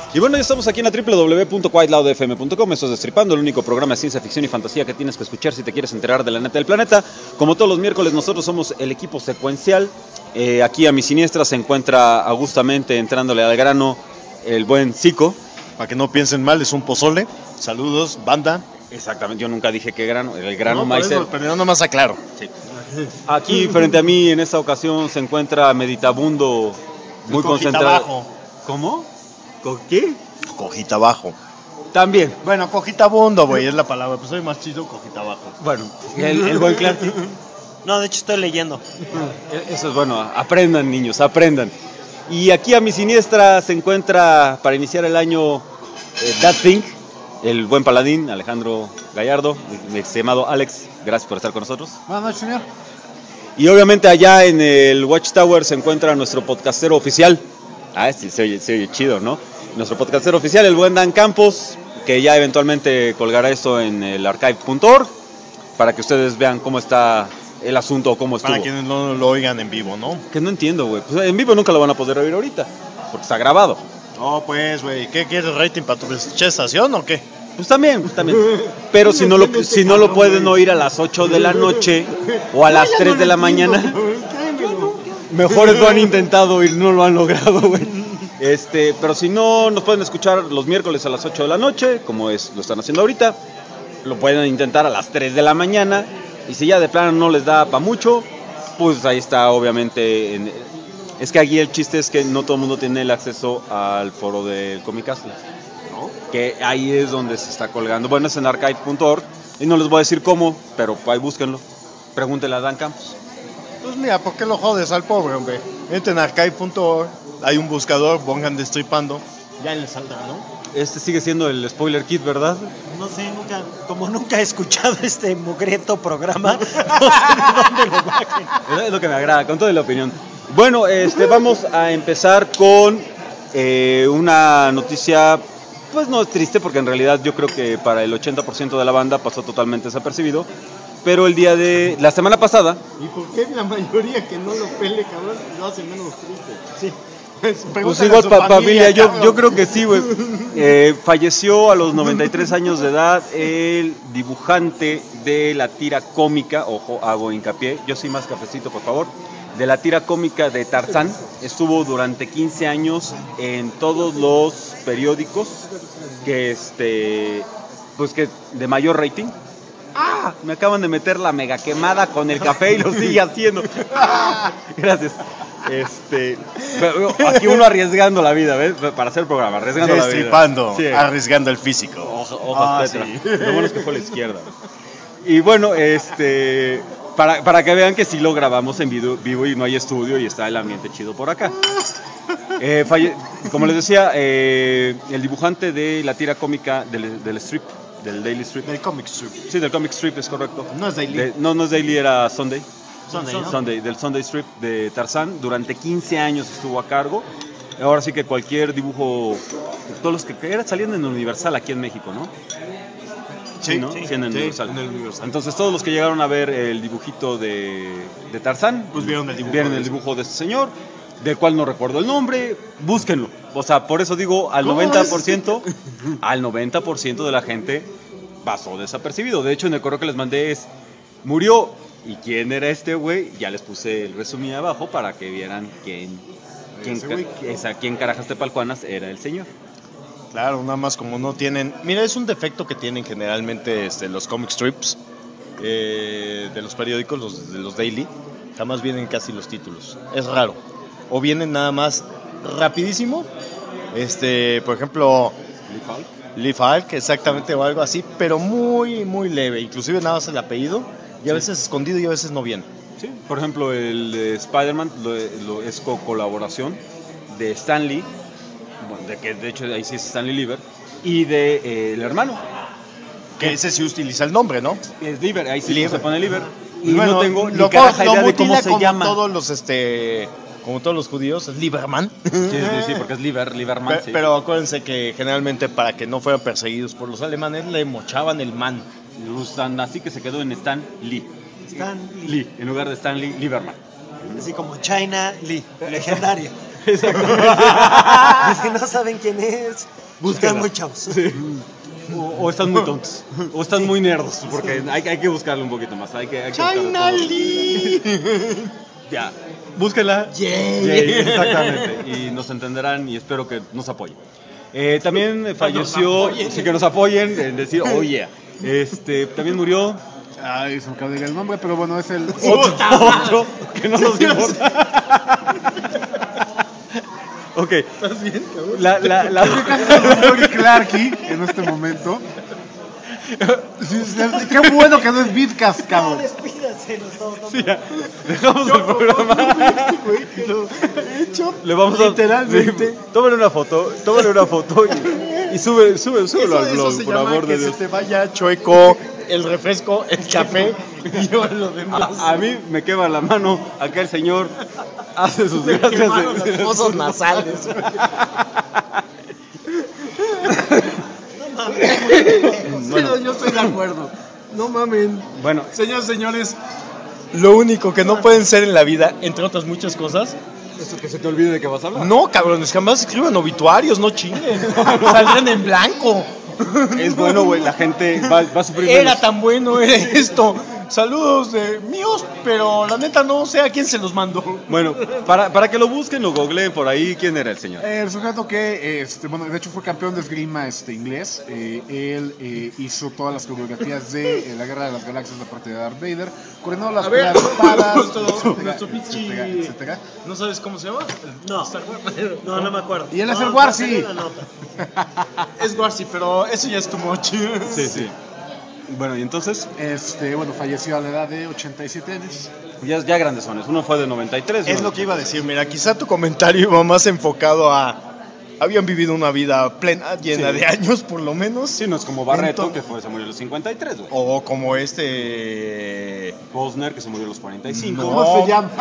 Y bueno, ya estamos aquí en la www.whiteloudfm.com. Esto es Destripando, el único programa de ciencia ficción y fantasía que tienes que escuchar si te quieres enterar de la neta del planeta. Como todos los miércoles, nosotros somos el equipo secuencial. Aquí a mi siniestra se encuentra augustamente entrándole al grano el buen Zico. Para que no piensen mal, es un pozole. Saludos, banda. Exactamente, yo nunca dije qué grano, el grano No, Meiser. pero yo nomás aclaro. Sí. Aquí frente a mí en esta ocasión se encuentra meditabundo, muy concentrado. Abajo. ¿Cómo? ¿Qué? Cojita abajo. También. Bueno, cojitabundo, güey, es la palabra. Pues soy más chido, cojita abajo. Bueno, el buen Clark. No, de hecho estoy leyendo. Eso es bueno, aprendan niños, aprendan. Y aquí a mi siniestra se encuentra para iniciar el año That Thing, el buen paladín Alejandro Gallardo, mi estimado Alex, gracias por estar con nosotros. Buenas noches, señor. Y obviamente allá en el Watchtower se encuentra nuestro podcastero oficial. Sí, se oye chido, ¿no? Nuestro podcastero oficial, el buen Dan Campos, que ya eventualmente colgará esto en el archive.org para que ustedes vean cómo está el asunto, cómo estuvo. Para quienes no lo oigan en vivo, ¿no? Que no entiendo, güey. Pues en vivo nunca lo van a poder oír ahorita, porque está grabado. No, pues, güey, ¿qué quieres rating para tu estación o qué? Pues también. Pero si no lo pueden oír a las 8 de la noche o a las 3 de la mañana, mejores lo han intentado y no lo han logrado, güey. Pero si no, nos pueden escuchar los miércoles a las 8 de la noche, como lo están haciendo ahorita. Lo pueden intentar a las 3 de la mañana. Y si ya de plano no les da para mucho, pues ahí está, obviamente. Es que aquí el chiste es que no todo el mundo tiene el acceso al foro del Comic Castle, ¿no? Que ahí es donde se está colgando. Bueno, es en archive.org. Y no les voy a decir cómo, pero ahí búsquenlo. Pregúntenle a Dan Campos. Pues mira, ¿por qué lo jodes al pobre, hombre? Entren en archive.org, hay un buscador, pongan Destripando, ya les saldrá, ¿no? Sigue siendo el spoiler kit, ¿verdad? No sé, nunca he escuchado este mugriento programa, no sé de dónde lo bajen. Es lo que me agrada, con toda la opinión. Bueno, vamos a empezar con una noticia, pues no triste, porque en realidad yo creo que para el 80% de la banda pasó totalmente desapercibido. Pero la semana pasada... ¿Y por qué la mayoría que no lo pele, cabrón, lo hace menos triste? Sí. Pues igual familia, yo creo que sí, güey. Falleció a los 93 años de edad el dibujante de la tira cómica, ojo, hago hincapié, yo soy más cafecito, por favor, de la tira cómica de Tarzán. Estuvo durante 15 años en todos los periódicos que de mayor rating. Me acaban de meter la mega quemada con el café y lo sigue haciendo. Gracias. Aquí uno arriesgando la vida, ¿ves? Para hacer el programa, arriesgando la vida. Destripando, Sí. arriesgando el físico. Ojos Petra. Sí. Lo bueno es que fue a la izquierda. Y bueno, para que vean que sí lo grabamos en vivo y no hay estudio y está el ambiente chido por acá. Como les decía, el dibujante de la tira cómica del strip, del Daily Strip. Del comic strip. Sí, del comic strip, es correcto. No es Daily. No es Daily, era Sunday. Sunday, ¿no? Del Sunday Strip de Tarzán. Durante 15 años estuvo a cargo. Ahora sí que cualquier dibujo, todos los que salían en Universal aquí en México, ¿no? Sí, ¿no? Sí, en el Universal. En el Universal. Entonces todos los que llegaron a ver el dibujito de Tarzán, pues vieron el dibujo de este señor, del cual no recuerdo el nombre, búsquenlo. O sea, por eso digo, al 90% de la gente pasó desapercibido. De hecho, en el correo que les mandé murió. ¿Y quién era este güey? Ya les puse el resumen abajo para que vieran quién carajas tepalcuanas era el señor. Claro, nada más como no tienen... Mira, es un defecto que tienen generalmente los comic strips de los periódicos, de los daily. Jamás vienen casi los títulos. Es raro. O vienen nada más rapidísimo. Por ejemplo... Lee Falk, exactamente, o algo así, pero muy, muy leve. Inclusive nada más el apellido. Y a veces escondido y a veces no viene. Sí, por ejemplo, el de Spider-Man es colaboración de Stan Lee, de hecho ahí sí es Stanley Lieber, y de el hermano. Que ese sí utiliza el nombre, ¿no? Es Lieber, ahí sí se pone Lieber. Y bueno, no tengo ni caraja idea de cómo se llama. Como todos los judíos, es Lieberman. Sí, porque es Lieberman. Pero acuérdense que generalmente para que no fueran perseguidos por los alemanes le mochaban el man. Así que se quedó en Stan Lee. Stan Lee. En lugar de Stanley Lieberman. Así como China Lee, legendario. Exactamente. Si no saben quién es, Búsquenla. están muy chavos. Sí. O están muy tontos. O están muy nerdos. Porque hay que buscarle un poquito más. Hay que buscarle China todo. Lee. Ya. Búsquenla. Yay. Yay, exactamente. Y nos entenderán y espero que nos apoyen. También falleció. Sí, que nos apoyen en decir, oh yeah. También murió. Ay, se me acaba de ir el nombre, pero bueno, es el... Otro que no nos importa. Ok. ¿Estás bien, cabrón? Rory Clarky en este momento. Qué bueno que no es Vidcast, No, cabrón. despídase nosotros. Sí, ya. Dejamos el programa. Le vamos a Literalmente. sí, tómale una foto y súbelo al blog, se por llama amor que de se Dios. te vaya chueco el refresco, el café y yo lo demás. A mí me quema la mano, acá el señor hace sus gracias. Quemaron los pozos nasales. Pero yo estoy de acuerdo. No mamen. Bueno, Señores, señores, lo único que no pueden ser en la vida, entre otras muchas cosas, eso que se te olvide de qué vas a hablar. no, cabrones, jamás escriban obituarios, no chinguen. Saldrán en blanco. Es bueno, güey, la gente va a sufrir Era menos. tan bueno, era esto. Saludos míos, pero la neta no sé a quién se los mandó. Bueno, para que lo busquen, lo googleen por ahí, ¿quién era el señor? El sujeto que, bueno, de hecho fue campeón de esgrima inglés. Él hizo todas las coreografías de la Guerra de las Galaxias de parte de Darth Vader. Coordinó las peleas de espadas, nuestro pinche- etcétera. ¿No sabes cómo se llama? No, no me acuerdo. Y él es el No, Warsi. pásale la nota. Es Warsi, pero eso ya es too much. Sí, sí. Bueno, y entonces, Bueno, falleció a la edad de 87 años. ya grandesones. Uno fue de 93. Es uno- lo que iba a decir, mira, quizá tu comentario iba más enfocado a... Habían vivido una vida plena, llena Sí. de años por lo menos. Sí, no es como Barreto, Entonces- que se murió a los 53, güey. O como Posner, que se murió a los 45. No. ¿Cómo se llama?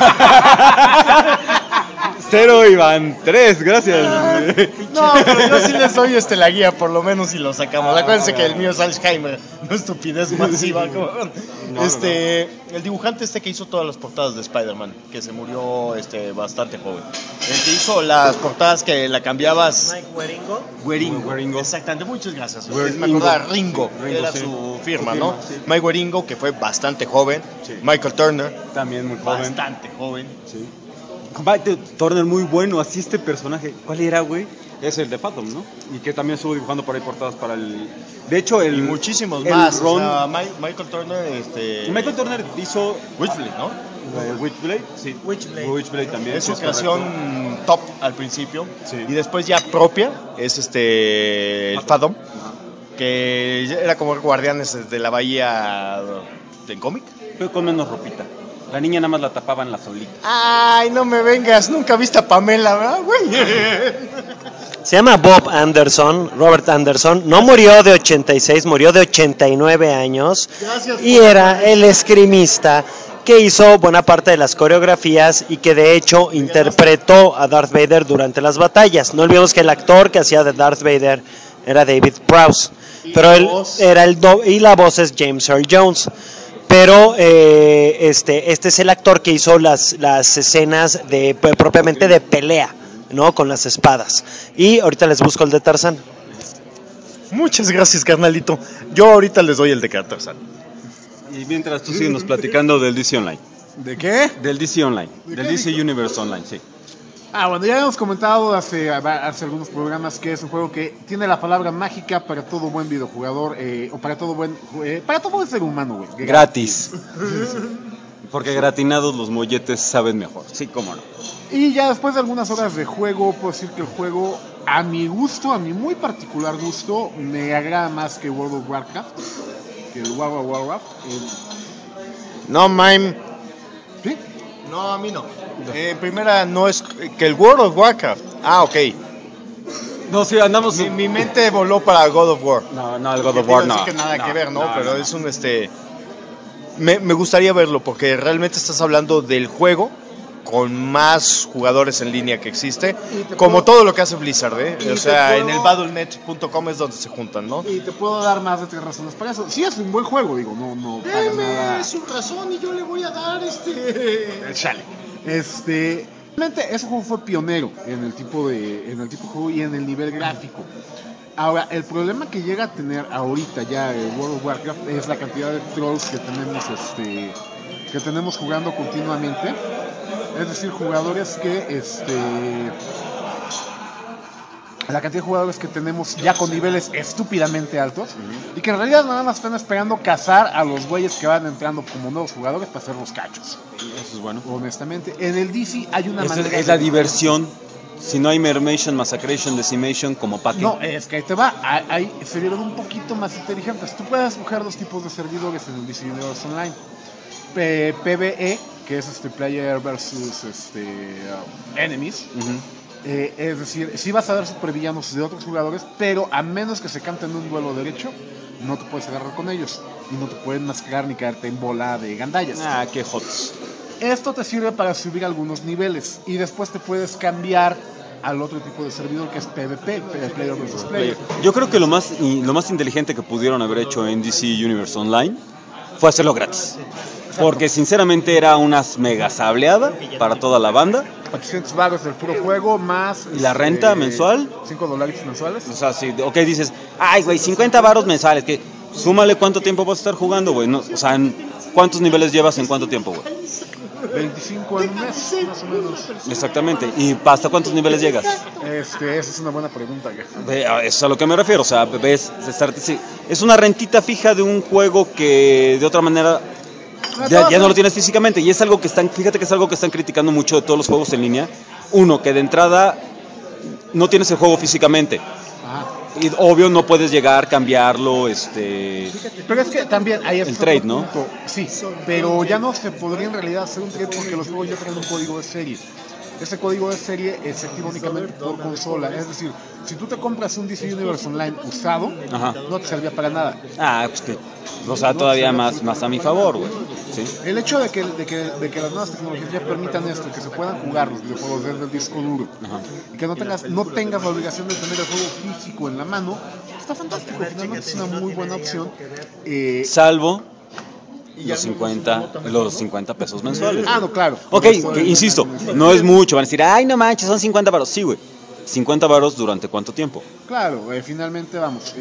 0 Iván, 3, gracias. No, pero yo sí les doy la guía, por lo menos si lo sacamos. Acuérdense que el mío es Alzheimer, no estupidez masiva. El dibujante que hizo todas las portadas de Spider-Man, que se murió bastante joven. El que hizo las portadas que la cambiabas. Mike Waringo. Waringo. Exactamente, muchas gracias. Waringo. Me acordaba, Ringo, Ringo, era sí. su firma, Su ¿no? firma, sí. Mike Waringo, que fue bastante joven. Sí. Michael Turner, También muy joven. bastante joven. Sí. Turner muy bueno, así este personaje. ¿Cuál era, güey? Es el de Phantom, ¿no? Y que también estuvo dibujando por ahí portadas para el... De hecho, Y muchísimos el más. Ron- O sea, Michael Turner, Michael Turner hizo... Witchblade, ¿no? Witchblade, sí. Witchblade también. Es sí, su correcto. creación top al principio. Sí. Y después ya propia es el Fathom, que era como Guardianes de la Bahía en cómic. Pero con menos ropita. La niña nada más la tapaban la solita. Ay, no me vengas, nunca viste a Pamela, ¿verdad, güey? Se llama Bob Anderson, Robert Anderson. No murió de 86, murió de 89 años. Gracias Y por era el esgrimista que hizo buena parte de las coreografías y que de hecho interpretó a Darth Vader durante las batallas. No olvidemos que el actor que hacía de Darth Vader era David Prowse, pero él era y la voz es James Earl Jones. Pero este es el actor que hizo las escenas propiamente de pelea, ¿no? Con las espadas. Y ahorita les busco el de Tarzán. Muchas gracias, carnalito. Yo ahorita les doy el de Tarzán. Y mientras tú sigues platicando del DC Online. ¿De qué? Del DC Online. Del DC Universe Online, sí. Bueno, ya hemos comentado hace algunos programas que es un juego que tiene la palabra mágica para todo buen videojugador, o para todo buen ser humano, güey. Gratis. Porque gratinados los molletes saben mejor. Sí, cómo no. Y ya después de algunas horas de juego, puedo decir que el juego, a mi gusto, a mi muy particular gusto, me agrada más que World of Warcraft, que el World of Warcraft. No, mime. ¿Sí? No, a mí no. Primera, no es que el World of Warcraft. Ah, ok. No, sí, andamos... Mi mente voló para God of War. No, el God Que of te iba War a decir no. que nada que ver, ¿no? no, Pero no. es un me gustaría verlo porque realmente estás hablando del juego con más jugadores en línea que existe, como todo lo que hace Blizzard, ¿eh? Y O te sea, puedo- en el battlenet.com es donde se juntan, ¿no? Y te puedo dar más de 3 razones para eso. Sí, es un buen juego, digo, no para nada. su razón y yo le voy a dar Chale. Realmente ese juego fue pionero en el tipo de juego y en el nivel gráfico. Ahora, el problema que llega a tener ahorita ya el World of Warcraft es la cantidad de trolls que tenemos jugando continuamente. Es decir, jugadores que la cantidad de jugadores que tenemos ya con niveles estúpidamente altos y que en realidad nada más están esperando cazar a los güeyes que van entrando como nuevos jugadores para hacer los cachos. Eso es bueno. Honestamente, en el DC hay una Esa manera. es la diversión. Si no hay Mermation, Massacration, Decimation, como pa' qué. No, es que ahí te va. Ahí se vieron un poquito más inteligentes. Tú puedes escoger dos tipos de servidores en el DC Universe Online. PvE, que es player versus enemies. Es decir, sí vas a ver supervillanos de otros jugadores, pero a menos que se canten un duelo derecho, no te puedes agarrar con ellos y no te pueden mascarar ni caerte en bola de gandallas. Ah, qué hots. Esto te sirve para subir algunos niveles y después te puedes cambiar al otro tipo de servidor que es PvP, Player vs. Player. Yo creo que lo más inteligente que pudieron haber hecho en DC Universe Online fue hacerlo gratis. Porque sinceramente era una mega sableada para toda la banda. 800 baros del puro juego más... ¿Y la renta mensual? $5 mensuales. O sea, si, ok, dices, ay, güey, 50 varos mensuales, que súmale cuánto tiempo vas a estar jugando, güey. No, o sea, ¿cuántos niveles llevas en cuánto tiempo, güey? 25 en un mes, más o menos. Exactamente. ¿Y hasta cuántos niveles llegas? Esa es una buena pregunta. Eso es a lo que me refiero. O sea, ves, es una rentita fija de un juego que de otra manera ya no lo tienes físicamente. Y es algo que fíjate que es algo que están criticando mucho de todos los juegos en línea. Uno, que de entrada no tienes el juego físicamente. Y obvio no puedes llegar, cambiarlo, Pero es que también hay el trade, ¿no? Sí, pero ya no se podría en realidad hacer un trade porque los juegos ya traen un código de serie. Ese código de serie se activa únicamente por consola. Es decir, si tú te compras un DC Universe Online usado, no te servía para nada. Ah, pues que, o sea, todavía más a mi favor, güey. ¿Sí? El hecho de que las nuevas tecnologías ya permitan esto, que se puedan jugar los videojuegos desde el disco duro, y que no tengas la obligación de tener el juego físico en la mano, está fantástico. Finalmente es una muy buena opción. Salvo los 50 pesos mensuales. No, claro. Ok, insisto, no es mucho. Van a decir, ay, no manches, son 50 varos. Sí, güey. 50 varos durante cuánto tiempo. Claro, finalmente, vamos.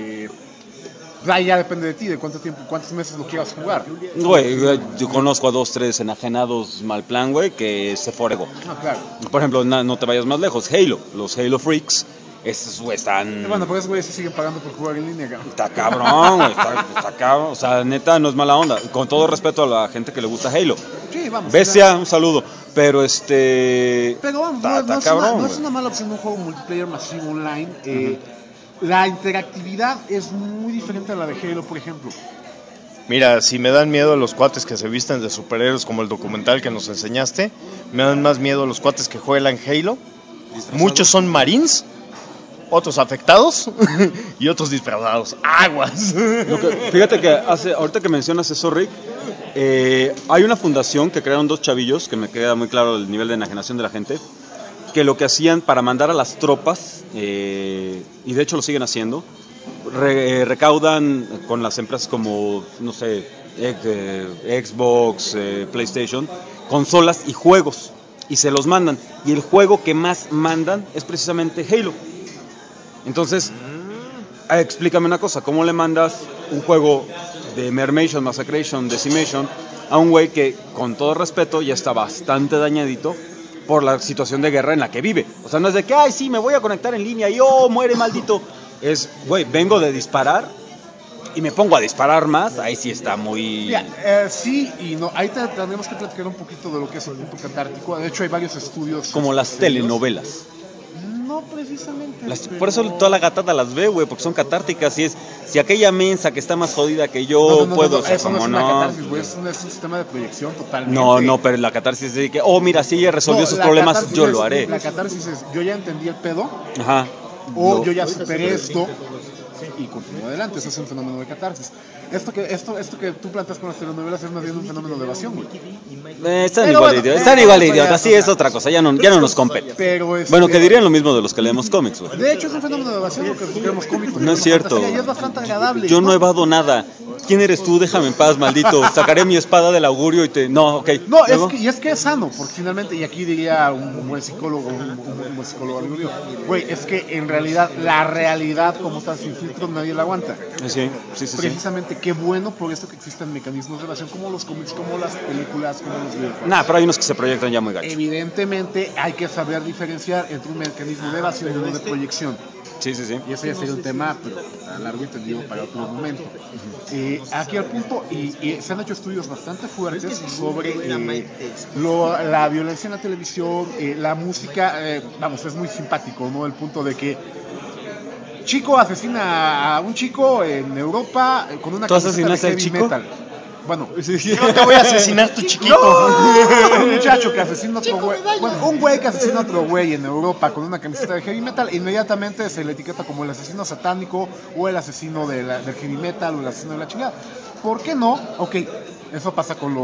Ya depende de ti, de cuánto tiempo, cuántos meses lo quieras jugar. Güey, yo conozco a 2, 3 enajenados mal plan, güey, que se foregó. Claro. Por ejemplo, no te vayas más lejos. Halo, los Halo Freaks. Estos, güey, están... Bueno, pues güey se siguen pagando por jugar en línea, cabrón. Está cabrón, güey, está cabrón. O sea, neta, no es mala onda. Con todo respeto a la gente que le gusta Halo. Sí, vamos. Bestia, un saludo. Pero Pero vamos, cabrón, no es una mala opción un juego multiplayer masivo online. La interactividad es muy diferente a la de Halo, por ejemplo. Mira, si me dan miedo los cuates que se visten de superhéroes como el documental que nos enseñaste, me dan más miedo los cuates que juegan Halo. Muchos son Marines, otros afectados y otros disfrazados. ¡Aguas! Fíjate que ahorita que mencionas eso, Rick, hay una fundación que crearon 2 chavillos, que me queda muy claro el nivel de enajenación de la gente, que lo que hacían para mandar a las tropas, y de hecho lo siguen haciendo, recaudan con las empresas como, no sé, Xbox, PlayStation, consolas y juegos, y se los mandan. Y el juego que más mandan es precisamente Halo. Entonces, explícame una cosa, ¿cómo le mandas un juego de Mermation, Massacration, Decimation a un güey que, con todo respeto, ya está bastante dañadito por la situación de guerra en la que vive? O sea, no es de que, ay, sí, me voy a conectar en línea y muere maldito. Es, güey, vengo de disparar y me pongo a disparar más. Ahí sí está muy... Sí y no. Ahí tendremos que platicar un poquito de lo que es el punto catártico. De hecho, hay varios estudios. Como las telenovelas. No precisamente. Por eso toda la gatada las ve, güey, porque son catárticas. Y si aquella mensa que está más jodida que yo puedo... No, eso no es una catarsis, güey, es un sistema de proyección totalmente. No, pero la catarsis es de que, mira, si ella resolvió sus problemas, yo lo haré. La catarsis es, yo ya entendí el pedo, ajá, yo ya superé esto y continúo adelante. Eso es un fenómeno de catarsis. Esto que tú planteas con las telenovelas es más bien un fenómeno de evasión, güey. Están igual de idiotas, sí, es otra cosa, ya no nos compete. Pero bueno, que dirían lo mismo de los que leemos cómics, güey. De hecho, es un fenómeno de evasión lo que leemos cómics. No es cierto. Y es bastante agradable. Yo no evado nada. ¿Quién eres tú? Déjame en paz, maldito. Sacaré mi espada del augurio y te... No, ok. No, Luego, es que es sano, porque finalmente, y aquí diría un buen psicólogo, un buen psicólogo amigo mío, güey, es que en realidad, la realidad como está sin filtro, nadie la aguanta. Sí. Precisamente, qué bueno por esto que existen mecanismos de relación como los cómics, como las películas, como los videojuegos. Nah, pero hay unos que se proyectan ya muy gacho. Evidentemente, hay que saber diferenciar entre un mecanismo de evasión y uno de proyección. Sí. Y ese ya sería un tema, pero a largo y tendido para otro momento. Aquí al punto, y se han hecho estudios bastante fuertes sobre la violencia en la televisión, la música, vamos, es muy simpático, ¿no? El punto de que chico asesina a un chico en Europa con una ¿Tú camiseta de asesinaste al heavy chico? metal. Bueno, No te voy a asesinar, tu chiquito. un muchacho que asesina a otro güey, bueno, un güey que asesina a otro güey en Europa con una camiseta de heavy metal, inmediatamente se le etiqueta como el asesino satánico o el asesino del heavy metal o el asesino de la chingada. ¿Por qué no? Ok, eso pasa con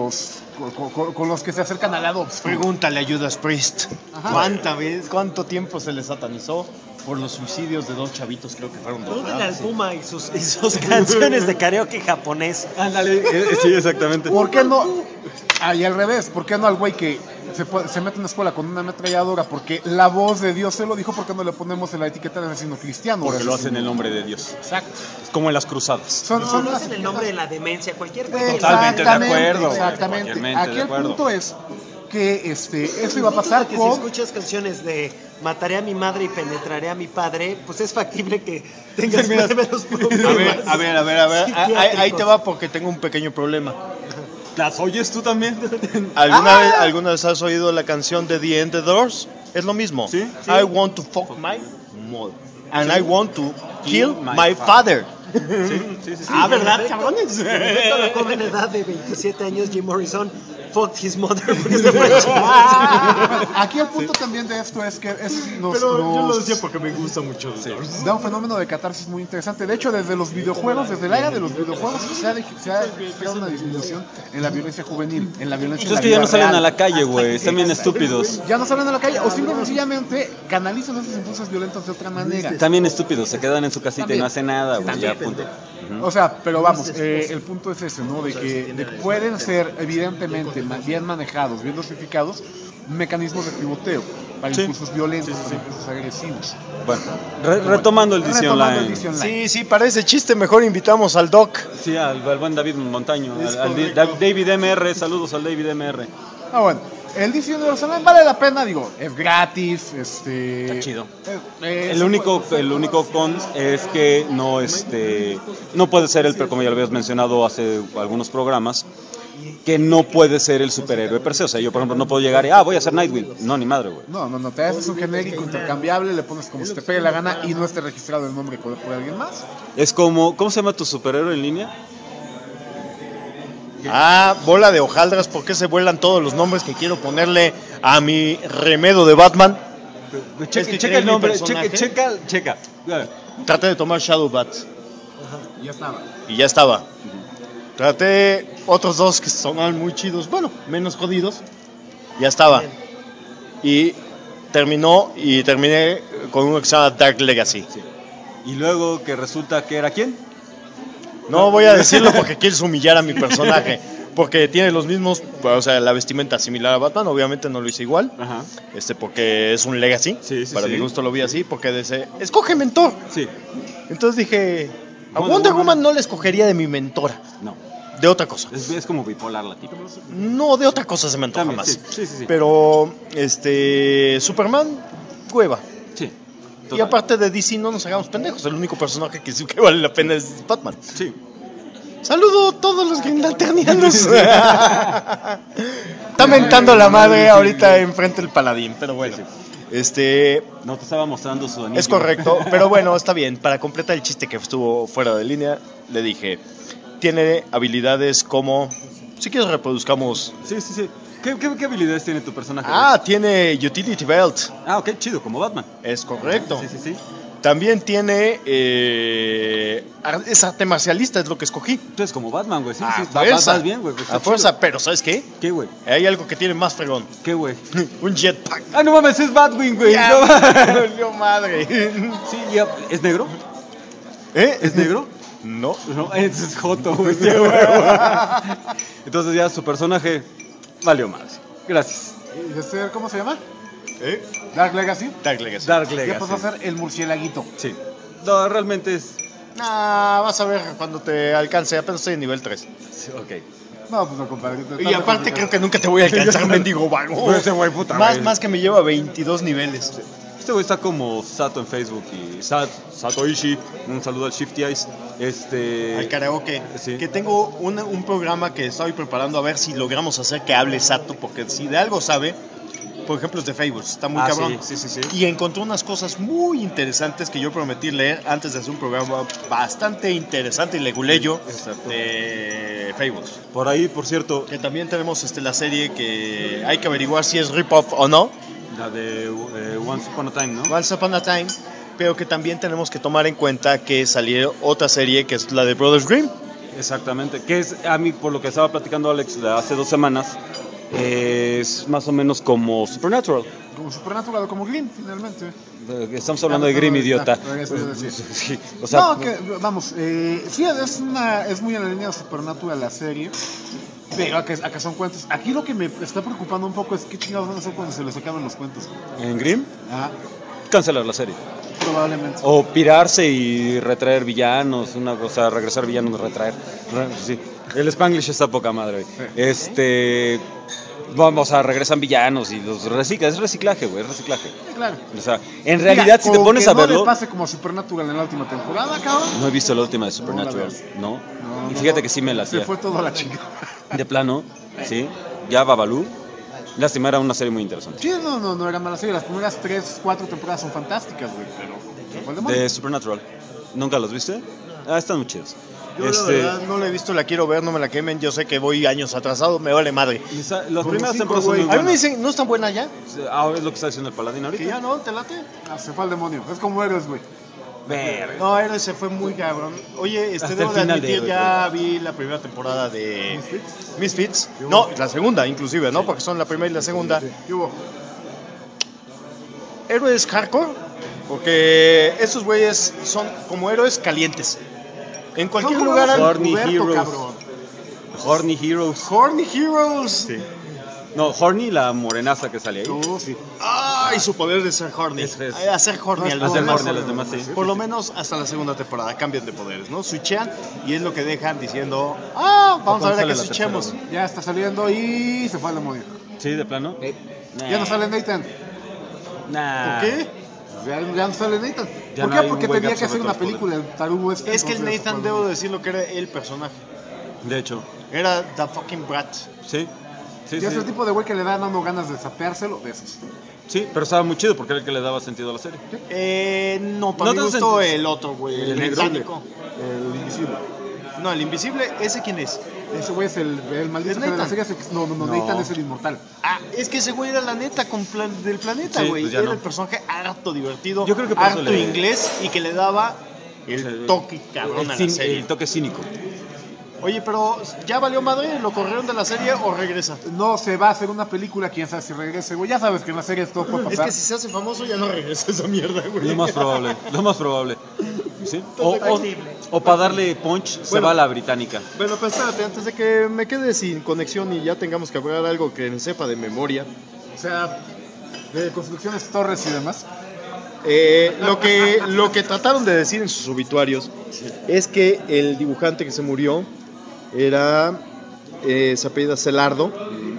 los que se acercan al lado oscuro. Pregúntale a Judas Priest. Ajá. ¿Cuánto tiempo se le satanizó por los suicidios de dos chavitos? Creo que fueron dos. Pregúntale al Puma y sus canciones de karaoke japonés. Ándale, sí, exactamente. ¿Por qué no? Y al revés, ¿por qué no al güey que se mete en una escuela con una ametralladora? Porque la voz de Dios se lo dijo, ¿por qué no le ponemos en la etiqueta de asesino cristiano? Porque lo hacen en el nombre de Dios. Exacto. Es como en las cruzadas. No es en el nombre de la demencia, cualquier cosa. Totalmente de acuerdo. Exactamente. Totalmente Aquí de el acuerdo. punto es que eso iba a pasar Que con... si escuchas canciones de mataré a mi madre y penetraré a mi padre, pues es factible que tengas severos problemas. A ver. Ahí te va porque tengo un pequeño problema. ¿Las oyes tú también? ¿Alguna vez has oído la canción de The End of the Doors? Es lo mismo. Sí. I want to fuck my mother. And I want to kill my father. Sí. ¿Verdad, cabrones? A la joven edad de 27 años, Jim Morrison fucked his mother porque se fue Aquí el punto también de esto es que porque me gusta mucho. da un fenómeno de catarsis muy interesante. De hecho, desde los videojuegos, desde la era de los videojuegos, se ha creado una disminución en la violencia juvenil, en la violencia en Es la que ya vida no salen real. a la calle, güey. Están bien estúpidos. Ya no salen a la calle, o simple y sencillamente canalizan esos impulsos violentos de otra manera. Están bien estúpidos. Se quedan en su casita y no hacen nada, güey. Ya, punto. O sea, pero vamos, el punto es ese, ¿no? De que pueden ser evidentemente bien manejados, bien dosificados, mecanismos de pivoteo para Sí. impulsos violentos, para impulsos agresivos. Bueno, retomando el DC Retomando el Online. DC Online. Sí, para ese chiste mejor invitamos al Doc. Sí, al buen David Montaño. David MR. Saludos al David MR. Bueno, el DC Universe Online vale la pena, digo, es gratis, Está chido. El El único con es que no puede ser como ya lo habías mencionado hace algunos programas, que no puede ser el superhéroe per se. O sea, yo por ejemplo no puedo llegar y voy a hacer Nightwing. No, ni madre, güey. No, te haces un genérico intercambiable, le pones como se te pegue la gana y no esté registrado el nombre por alguien más. Es como, ¿cómo se llama tu superhéroe en línea? Bola de hojaldras, ¿por qué se vuelan todos los nombres que quiero ponerle a mi remedo de Batman? Checa el nombre, checa. Traté de tomar Shadow Bat Y ya estaba. y ya estaba. Traté otros dos que sonaban muy chidos, bueno, menos jodidos. Ya estaba. Y terminé con uno que se llama Dark Legacy. Y luego que resulta que era ¿quién? No voy a decirlo porque quieres humillar a mi personaje. Porque tiene los mismos, o sea, la vestimenta similar a Batman. Obviamente no lo hice igual. Ajá. Porque es un Legacy. Sí, Para sí. mi gusto lo vi así. Porque escoge mentor. Sí. Entonces dije, a Wonder Wonder Woman Woman no le escogería de mi mentora. No. De otra cosa. Es como bipolar la tipa. No, de otra cosa se me antoja También, más. sí. Pero, Superman, hueva. Sí. Y aparte de DC no nos hagamos pendejos. El único personaje que sí que vale la pena es Batman. Sí. Saludo a todos los greenlanternianos. Está mentando la madre ahorita enfrente del paladín, pero bueno. No te estaba mostrando su anillo. Es correcto, pero bueno, está bien. Para completar el chiste que estuvo fuera de línea, le dije, tiene habilidades como, si quieres reproduzcamos. Sí. ¿Qué habilidades tiene tu personaje? Tiene Utility Belt. Ok, chido, como Batman. Es correcto. Sí. También tiene es arte marcialista, es lo que escogí. Tú eres como Batman, güey. Sí. Fuerza. Vas bien, güey. Pues, A fuerza, pero ¿sabes qué? ¿Qué, güey? Hay algo que tiene más fregón. ¿Qué, güey? Un jetpack. No mames, es Batwing, güey. Ya, No mames. valió madre. Sí, ya. ¿Es negro? ¿Eh? ¿Es negro? No. No, ese es Joto, güey. Entonces ya su personaje valió más. Gracias. ¿Cómo se llama? ¿Eh? Dark Legacy. Dark Legacy. Dark Ya Legacy. pasó a ser el murcielaguito. Sí. No, realmente es... Nah, vas a ver cuando te alcance. Apenas estoy en nivel 3. Sí, ok. No, pues no, compadre. Y aparte creo que nunca te voy a alcanzar, mendigo vago. Pues ese güey, puta, más, güey. más que me lleva 22 niveles. Este güey está como Sato en Facebook y Satoishi, un saludo al Shifty Eyes. Al karaoke. Sí. Que tengo un programa que estoy preparando a ver si logramos hacer que hable Sato, porque si de algo sabe, por ejemplo, es de Facebook, está muy cabrón. Sí. Y encontró unas cosas muy interesantes que yo prometí leer antes de hacer un programa bastante interesante y leguleyo de Facebook. Por ahí, por cierto, Que también tenemos la serie que hay que averiguar si es rip-off o no. la de Once Upon a Time, ¿no? Once Upon a Time, pero que también tenemos que tomar en cuenta que salió otra serie que es la de Brothers Grimm. Exactamente, que es a mí, por lo que estaba platicando Alex de hace 2 semanas, es más o menos como Supernatural. Como Supernatural, como Grimm, finalmente. Estamos hablando de Grimm, idiota. Sí, o sea, No, que, vamos, sí, es muy en la línea de Supernatural la serie. Pero acá son cuentos. Aquí lo que me está preocupando un poco es qué chingados van a hacer cuando se les acaben los cuentos. en Grimm, Ah, cancelar la serie. probablemente. O pirarse y retraer villanos, regresar villanos, retraer. Sí. El Spanglish está poca madre, güey. Vamos a regresan villanos y los recicla, es reciclaje, güey, es reciclaje. Sí, claro. O sea, en realidad, si te pones a No verlo, le pase como Supernatural en la última temporada, cabrón. no he visto la última de Supernatural, ¿no? Y fíjate que sí me la Se hacía. fue toda la chingada. De plano, sí. Ya Babalu. Lástima, era una serie muy interesante. Sí, no era mala serie. Las primeras 3, 4 temporadas son fantásticas, güey. Pero se fue el demonio. De Supernatural. ¿Nunca los viste? Están muy chidos. Yo la verdad no la he visto, la quiero ver, no me la quemen. Yo sé que voy años atrasado, me vale madre. Las primeras 5, temporadas son muy A mí me buenas. dicen, ¿no es tan buena ya? Ah, es lo que está diciendo el Paladín Que ahorita. ya no, te late. Se fue al demonio. Es como Héroes, güey. Verga. No, Héroes se fue muy cabrón. Oye, Hasta debo el de final de admitir, Héroes, ya vi la primera temporada de ¿Misfits? Misfits. No, la segunda inclusive, ¿no? Porque son la primera y la segunda. ¿Qué hubo? Héroes hardcore, porque esos güeyes son como héroes calientes. En cualquier No, lugar como Horny Roberto, Heroes. cabrón. Horny Heroes. Horny Heroes. Sí. No, Horny, la morenaza que sale ahí. Sí. Ay, su poder de ser horny. Es- Hacer horny a los Hacer demás. horny a los demás, sí. Por lo menos hasta la segunda temporada cambian de poderes, ¿no? Switchean y es lo que dejan diciendo, vamos a ver a qué sale la switchemos. tercera? Ya está saliendo y se fue al demonio. Sí, de plano. Ya no sale Nathan. Nah. ¿Por qué? Ya no sale Nathan. Ya ¿Por no qué? hay Porque un güey tenía que que hacer absorbe una todos los película el tarugo este. Es que el entonces, Nathan, fue al debo demonio. decirlo que era el personaje. De hecho, Era The Fucking Brat. sí. Sí, Y es sí. el tipo de güey que le dan a uno ganas de sapeárselo de esos. Sí, pero estaba muy chido porque era el que le daba sentido a la serie. No, para No mí te me gustó sentí- el otro, güey, el negro. británico. El invisible. No, el invisible, ¿ese quién es? Ese güey es el maldito ¿Es que de la Nathan? serie. No, No. Nathan es el inmortal. Ah, es que ese güey era la neta del planeta, Sí, güey. pues ya Era no. el personaje harto divertido, Yo creo que por eso harto le- inglés y que le daba el Sí. toque cabrón a la serie. El toque cínico. Oye, pero ¿ya valió madre? ¿Lo corrieron de la serie o regresa? No se va a hacer una película, quién sabe si regrese, güey. Ya sabes que en las series todo puede Es pasar. que si se hace famoso ya no regresa esa mierda, güey. Lo más probable, lo más probable. ¿Sí? Entonces, O para darle punch se Bueno. va a la británica. Bueno, pues espérate, antes de que me quede sin conexión y ya tengamos que hablar algo que sepa de memoria. O sea, de construcciones, torres y demás. Lo que trataron de decir en sus obituarios es que el dibujante que se murió era se apellida Celardo.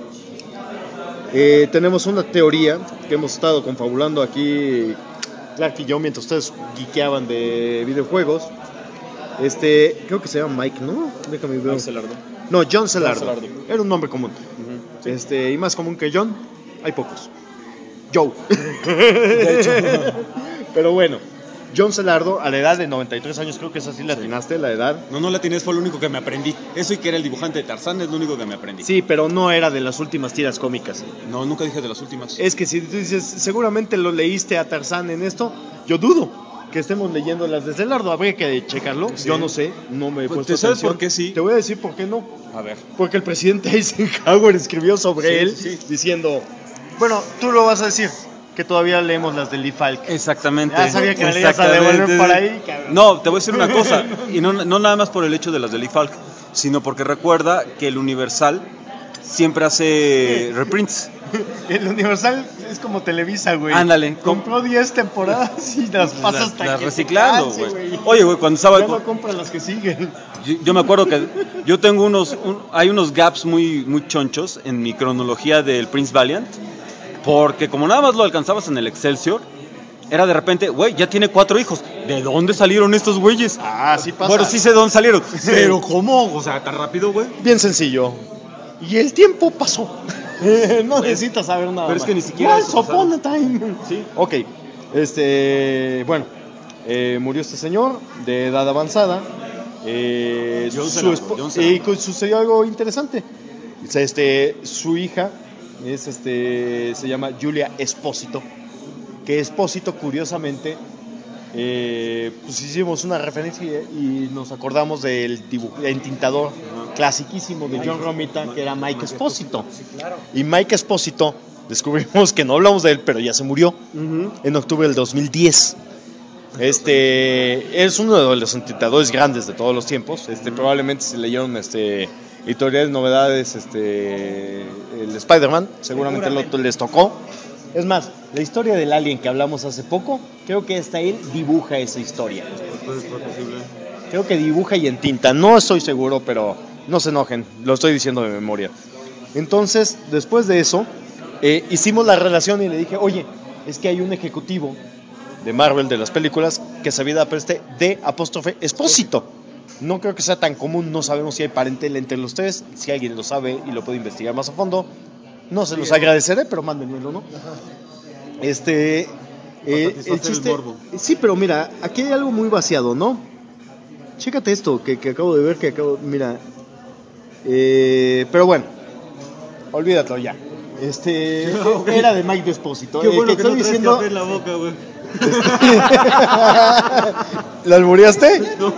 Tenemos una teoría que hemos estado confabulando aquí Clark y yo mientras ustedes geekeaban de videojuegos. Creo que se llama Mike, ¿no? Déjame ver. No, John Celardo. Celardo. Era un nombre común. Y más común que John, hay pocos. Joe. De hecho, Pero bueno, John Celardo, a la edad de 93 años, creo que esa sí la atinaste, la edad. no la tienes, fue lo único que me aprendí. Eso y que era el dibujante de Tarzán es lo único que me aprendí. Sí, pero no era de las últimas tiras cómicas. No, nunca dije de las últimas. Es que si tú dices, seguramente lo leíste a Tarzán en esto, yo dudo que estemos leyendo las de Celardo. Habría que checarlo. Sí. Yo no sé, no me he Pues, puesto ¿te sabes atención. por qué sí? Te voy a decir por qué no. A ver. Porque el presidente Eisenhower escribió sobre Sí, él sí. diciendo, bueno, tú lo vas a decir. que todavía leemos las de Lee Falk. Exactamente. Ya sabía que la ibas a devolver por ahí, cabrón. No, te voy a decir una cosa, y no nada más por el hecho de las de Lee Falk, sino porque recuerda que el Universal siempre hace reprints. El Universal es como Televisa, güey. Ándale. Compró 10 temporadas y las pasa hasta las que reciclando, se canse, güey. Oye, güey, cuando estaba... Ya no compra las que siguen. Yo me acuerdo que yo tengo hay unos gaps muy chonchos en mi cronología del Prince Valiant, porque como nada más lo alcanzabas en el Excelsior, era de repente, güey, ya tiene 4 hijos. ¿De dónde salieron estos güeyes? Ah, sí pasa. Bueno, sí sé de dónde salieron. Pero ¿cómo? O sea, tan rápido, güey. Bien sencillo. Y el tiempo pasó. No necesitas saber nada. Pero es más. que ni siquiera Once eso upon a time. Sí. Ok. Bueno, murió este señor de edad avanzada. Y sucedió algo interesante. Su hija se llama Julia Espósito. Que Espósito, curiosamente, pues hicimos una referencia y nos acordamos del entintador clasiquísimo de John Romita, que era Mike Espósito. Y Mike Espósito, descubrimos que no hablamos de él, pero ya se murió en octubre del 2010. Es uno de los entintadores grandes de todos los tiempos. Probablemente si leyeron editoriales, novedades, el Spider-Man, seguramente les tocó. Es más, la historia del alien que hablamos hace poco, creo que hasta él dibuja esa historia. Creo que dibuja y entinta, no estoy seguro, pero no se enojen, lo estoy diciendo de memoria. Entonces, después de eso, hicimos la relación y le dije, oye, es que hay un ejecutivo de Marvel, de las películas, que se vida de apóstrofe Espósito. No creo que sea tan común, no sabemos si hay parentela entre los tres, si alguien lo sabe y lo puede investigar más a fondo. No se los agradeceré, pero mándenmelo, ¿no? El chiste... Sí, pero mira, aquí hay algo muy vaciado, ¿no? Chécate esto que acabo de ver, mira. Pero bueno, olvídalo ya. Era de Mike Espósito. Qué bueno que no estoy traes diciendo... café en la boca, güey. ¿La albureaste? No.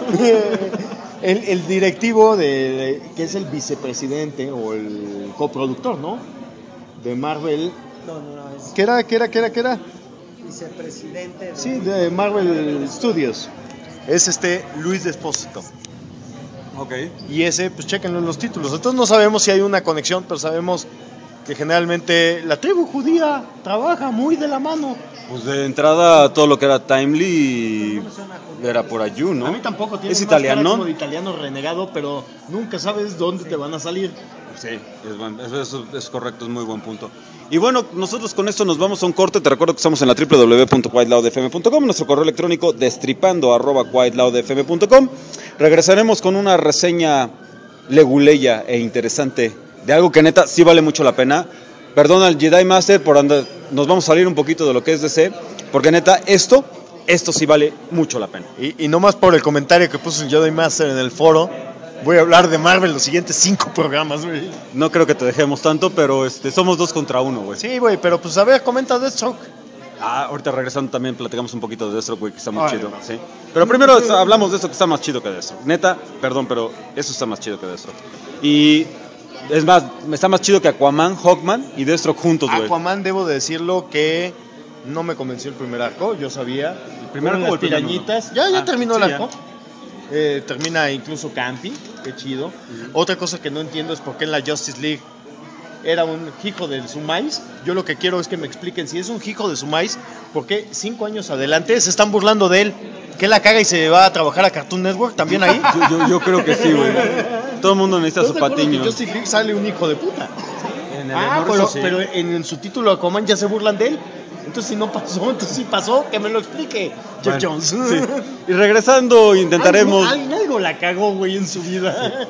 El directivo que es el vicepresidente o el coproductor, ¿no? De Marvel. No. ¿Qué era? Vicepresidente. Sí, de Marvel Studios. Es Luis Espósito. Ok. Y ese, pues chéquenlo en los títulos. Entonces no sabemos si hay una conexión, pero sabemos que generalmente la tribu judía trabaja muy de la mano. Pues de entrada todo lo que era Timely era por allí, ¿no? A mí tampoco tiene es más cara italiano. como de italiano renegado, pero nunca sabes dónde te van a salir. Sí, eso es correcto, es muy buen punto. Y bueno, nosotros con esto nos vamos a un corte. Te recuerdo que estamos en la www.whiteloudfm.com, nuestro correo electrónico destripando@whiteloudfm.com. Regresaremos con una reseña leguleya e interesante de algo que neta sí vale mucho la pena. Perdona al Jedi Master por andar, nos vamos a salir un poquito de lo que es DC, porque neta esto sí vale mucho la pena. Y no más por el comentario que puso el Jedi Master en el foro. Voy a hablar de Marvel los siguientes 5 programas, güey. No creo que te dejemos tanto, pero somos 2 contra 1, güey. Sí, güey, pero pues a ver, comenta Deathstroke. Ahorita regresando también platicamos un poquito de Deathstroke, güey, que está muy chido, ¿sí? Pero primero hablamos de esto que está más chido que Deathstroke. Neta, perdón, pero eso está más chido que Deathstroke. Y es más, está más chido que Aquaman, Hawkman y Deathstroke juntos, güey. Aquaman, debo de decirlo que no me convenció el primer arco, yo sabía. ¿El primer arco o el pirañitas? Ya terminó el arco. Ya. Termina incluso Campy, qué chido. Otra cosa que no entiendo es por qué en la Justice League era un hijo de Sumais. Yo lo que quiero es que me expliquen si es un hijo de Sumais, por qué 5 años adelante se están burlando de él. ¿Que la caga y se va a trabajar a Cartoon Network también ahí? Yo creo que sí, güey. Todo el mundo necesita su patiño. En Justice League sale un hijo de puta. Sí. Pero en su título Aquaman ya se burlan de él. Entonces si no pasó, entonces sí pasó, que me lo explique Jeff Jones. Sí. Y regresando intentaremos... Algo la cagó, güey, en su vida.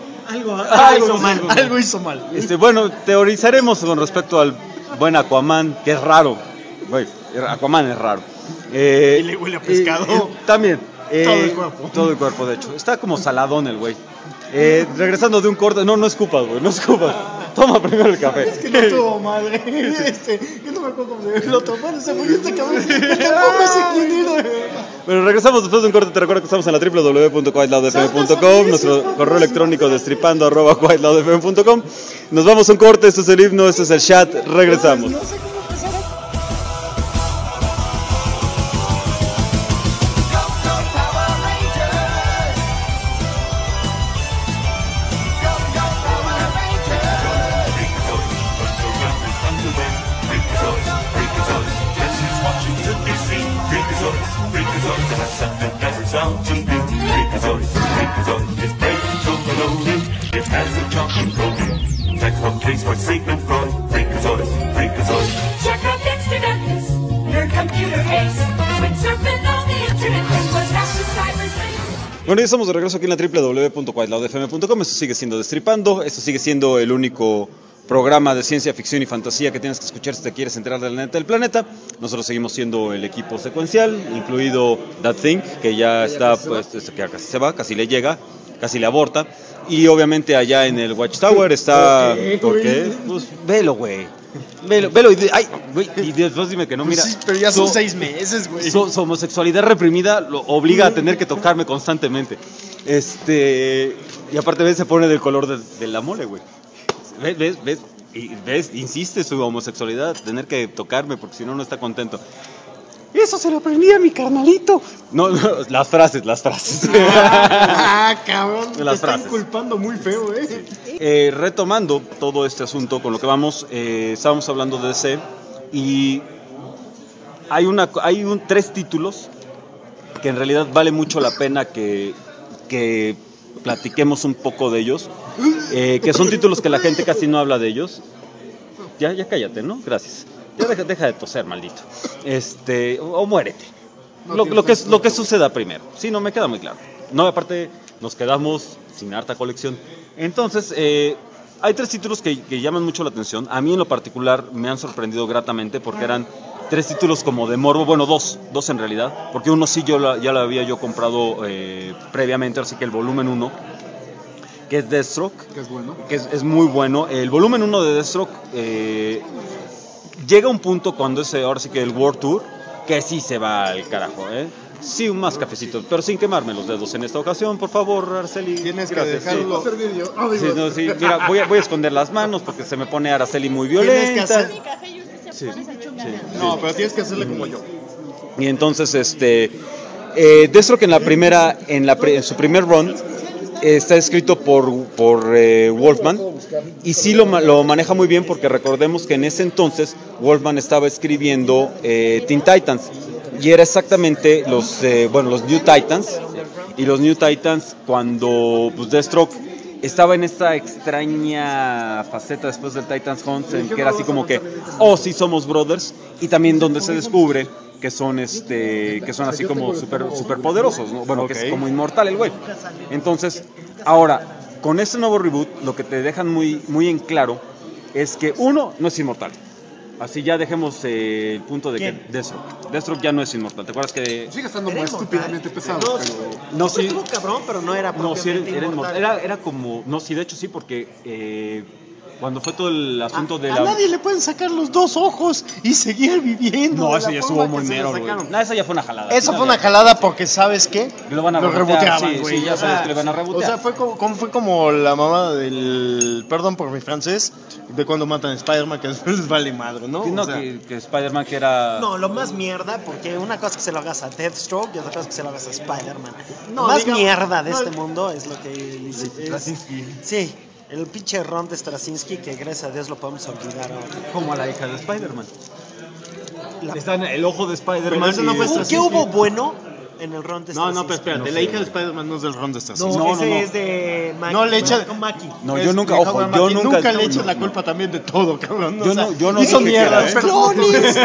Algo hizo mal. Bueno, teorizaremos con respecto al buen Aquaman, que es raro. Güey, Aquaman es raro. Y le huele a pescado. También. Todo el cuerpo. Todo el cuerpo, de hecho. Está como saladón el güey. Regresando de un corte. No escupas, güey, no escupas. Toma primero el café. Es que no tuvo madre. Yo no me acuerdo cómo se ve el otro. Bueno, se murió este cabrón. Tampoco sé quién era. Bueno, regresamos después de un corte. Te recuerdo que estamos en la www.whiteloudfm.com, nuestro correo electrónico destripando@whiteloudfm.com. Nos vamos a un corte. Esto es el himno, esto es el chat. Regresamos. Freakazoid, Freakazoid is brains overloaded. It has a chocolate coating. Textbook case for Sigmund Freud. Freakazoid, Freakazoid. Check out Dexter Douglas, your computer ace. When surfing on the internet, when was after cyberspace. Bueno, ya estamos de regreso aquí en la www.quietloudfm.com. Esto sigue siendo Destripando. Esto sigue siendo el único programa de ciencia ficción y fantasía que tienes que escuchar si te quieres enterar de la neta del planeta. Nosotros seguimos siendo el equipo secuencial, incluido That Thing, que ya está, pues, que casi se va, casi le llega, casi le aborta. Y obviamente allá en el Watchtower está... ¿Por qué? Pues velo, güey. Velo y, ay, güey, y después dime que no, mira. Pues sí, pero ya son 6 meses, güey. Su homosexualidad reprimida lo obliga a tener que tocarme constantemente. Y aparte ves, se pone del color de la mole, güey. ¿Ves? Insiste su homosexualidad, tener que tocarme porque si no, no está contento. Eso se lo aprendí a mi carnalito. No, las frases. Cabrón, Las te están frases. culpando muy feo, Retomando todo este asunto con lo que vamos, estábamos hablando de DC y hay 3 títulos que en realidad vale mucho la pena que platiquemos un poco de ellos, que son títulos que la gente casi no habla de ellos. Ya cállate, ¿no? Gracias. Ya deja de toser, maldito. O muérete. Lo que suceda primero. Sí, no me queda muy claro. No, aparte nos quedamos sin harta colección. Entonces, hay 3 títulos que llaman mucho la atención. A mí en lo particular me han sorprendido gratamente porque eran 3 títulos como de morbo. Bueno, dos en realidad. Porque uno sí ya lo había yo comprado previamente, así que el volumen 1, que es Deathstroke. Que es bueno. Que es muy bueno. El volumen 1 de Deathstroke llega un punto cuando es ahora sí que el World Tour, que sí se va al carajo, Sí, un más cafecito, pero sin quemarme los dedos en esta ocasión, por favor, Araceli. Tienes que Gracias, dejarlo. Sí, mira, voy a esconder las manos porque se me pone Araceli muy violenta. Tienes que hacer- Mi café y usted se Sí, pone esa chungada. No, pero tienes que hacerle como yo. Y entonces, Deathstroke en su primer run está escrito por Wolfman y sí lo maneja muy bien porque recordemos que en ese entonces Wolfman estaba escribiendo Teen Titans y era exactamente los New Titans, y los New Titans cuando pues, Deathstroke estaba en esta extraña faceta después del Titans Hunt, en que era así como que, sí somos brothers, y también donde se descubre que son así como super poderosos, ¿no? Bueno, que es como inmortal el güey. Entonces, ahora, con este nuevo reboot, lo que te dejan muy, muy en claro es que uno no es inmortal. Así ya dejemos el punto de que Deathstroke ya no es inmortal. ¿Te acuerdas que Sigue estando muy Era estúpidamente pesado, No, pero... no, sí, estuvo cabrón, pero no era no, sí propiamente era inmortal. inmortal. Era como, no, sí, de hecho sí, porque cuando fue todo el asunto de A la... nadie le pueden sacar los 2 ojos y seguir viviendo. No, de eso la ya forma estuvo muy que se lo mero, güey. sacaron. No, esa ya fue una jalada. Esa No, fue una ya. jalada porque, ¿sabes qué? Lo van a Lo rebotear, reboteaban, sí, güey. sí, ya sabes que le van a rebotear. O sea, fue como la mamá del... Perdón por mi francés, de cuando matan a Spider-Man, que después les vale madre, ¿no? No, O sea, que Spider-Man que era... No, lo más mierda, porque una cosa es que se lo hagas a Deathstroke y otra cosa es que se lo hagas a Spider-Man. No, Lo más diga- mierda de no, este mundo es lo que dice. Straczynski. Sí, el pinche Ron de Straczynski, que gracias a Dios lo podemos olvidar ahora. Como a la hija de Spider-Man. La- Está en el ojo de Spider-Man. Pero eso no fue ¿Qué hubo bueno en el Ron de No, Straczynski? pero espérate, la hija de Spider-Man no es del Ron de No, Straczynski. No, ese no. es de Maki. No le echa- Maki. No, Es yo nunca, de ojo, Howard yo Mackie. nunca... le echo no, la no. culpa también de todo, cabrón. Yo O sea, no- yo no hizo dije que mierda era, los ¿eh? clones.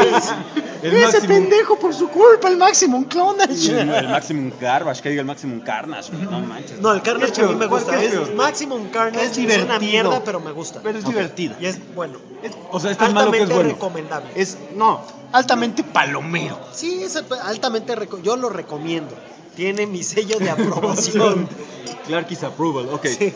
El Ese Maximum- pendejo por su culpa, el Maximum Clonage. El Maximum Garbage, que diga el Maximum Carnage, güey, no manches. No, el Carnage a mí me gusta. ¿Cuál es Es peor? Maximum Carnage Es es una divertido. mierda, pero me gusta. Pero es divertido. Y es bueno. O sea, es tan malo que es Altamente bueno. recomendable. No, altamente palomero. Sí, es altamente yo lo recomiendo. Tiene mi sello de aprobación. Clark is approval, ok. Sí.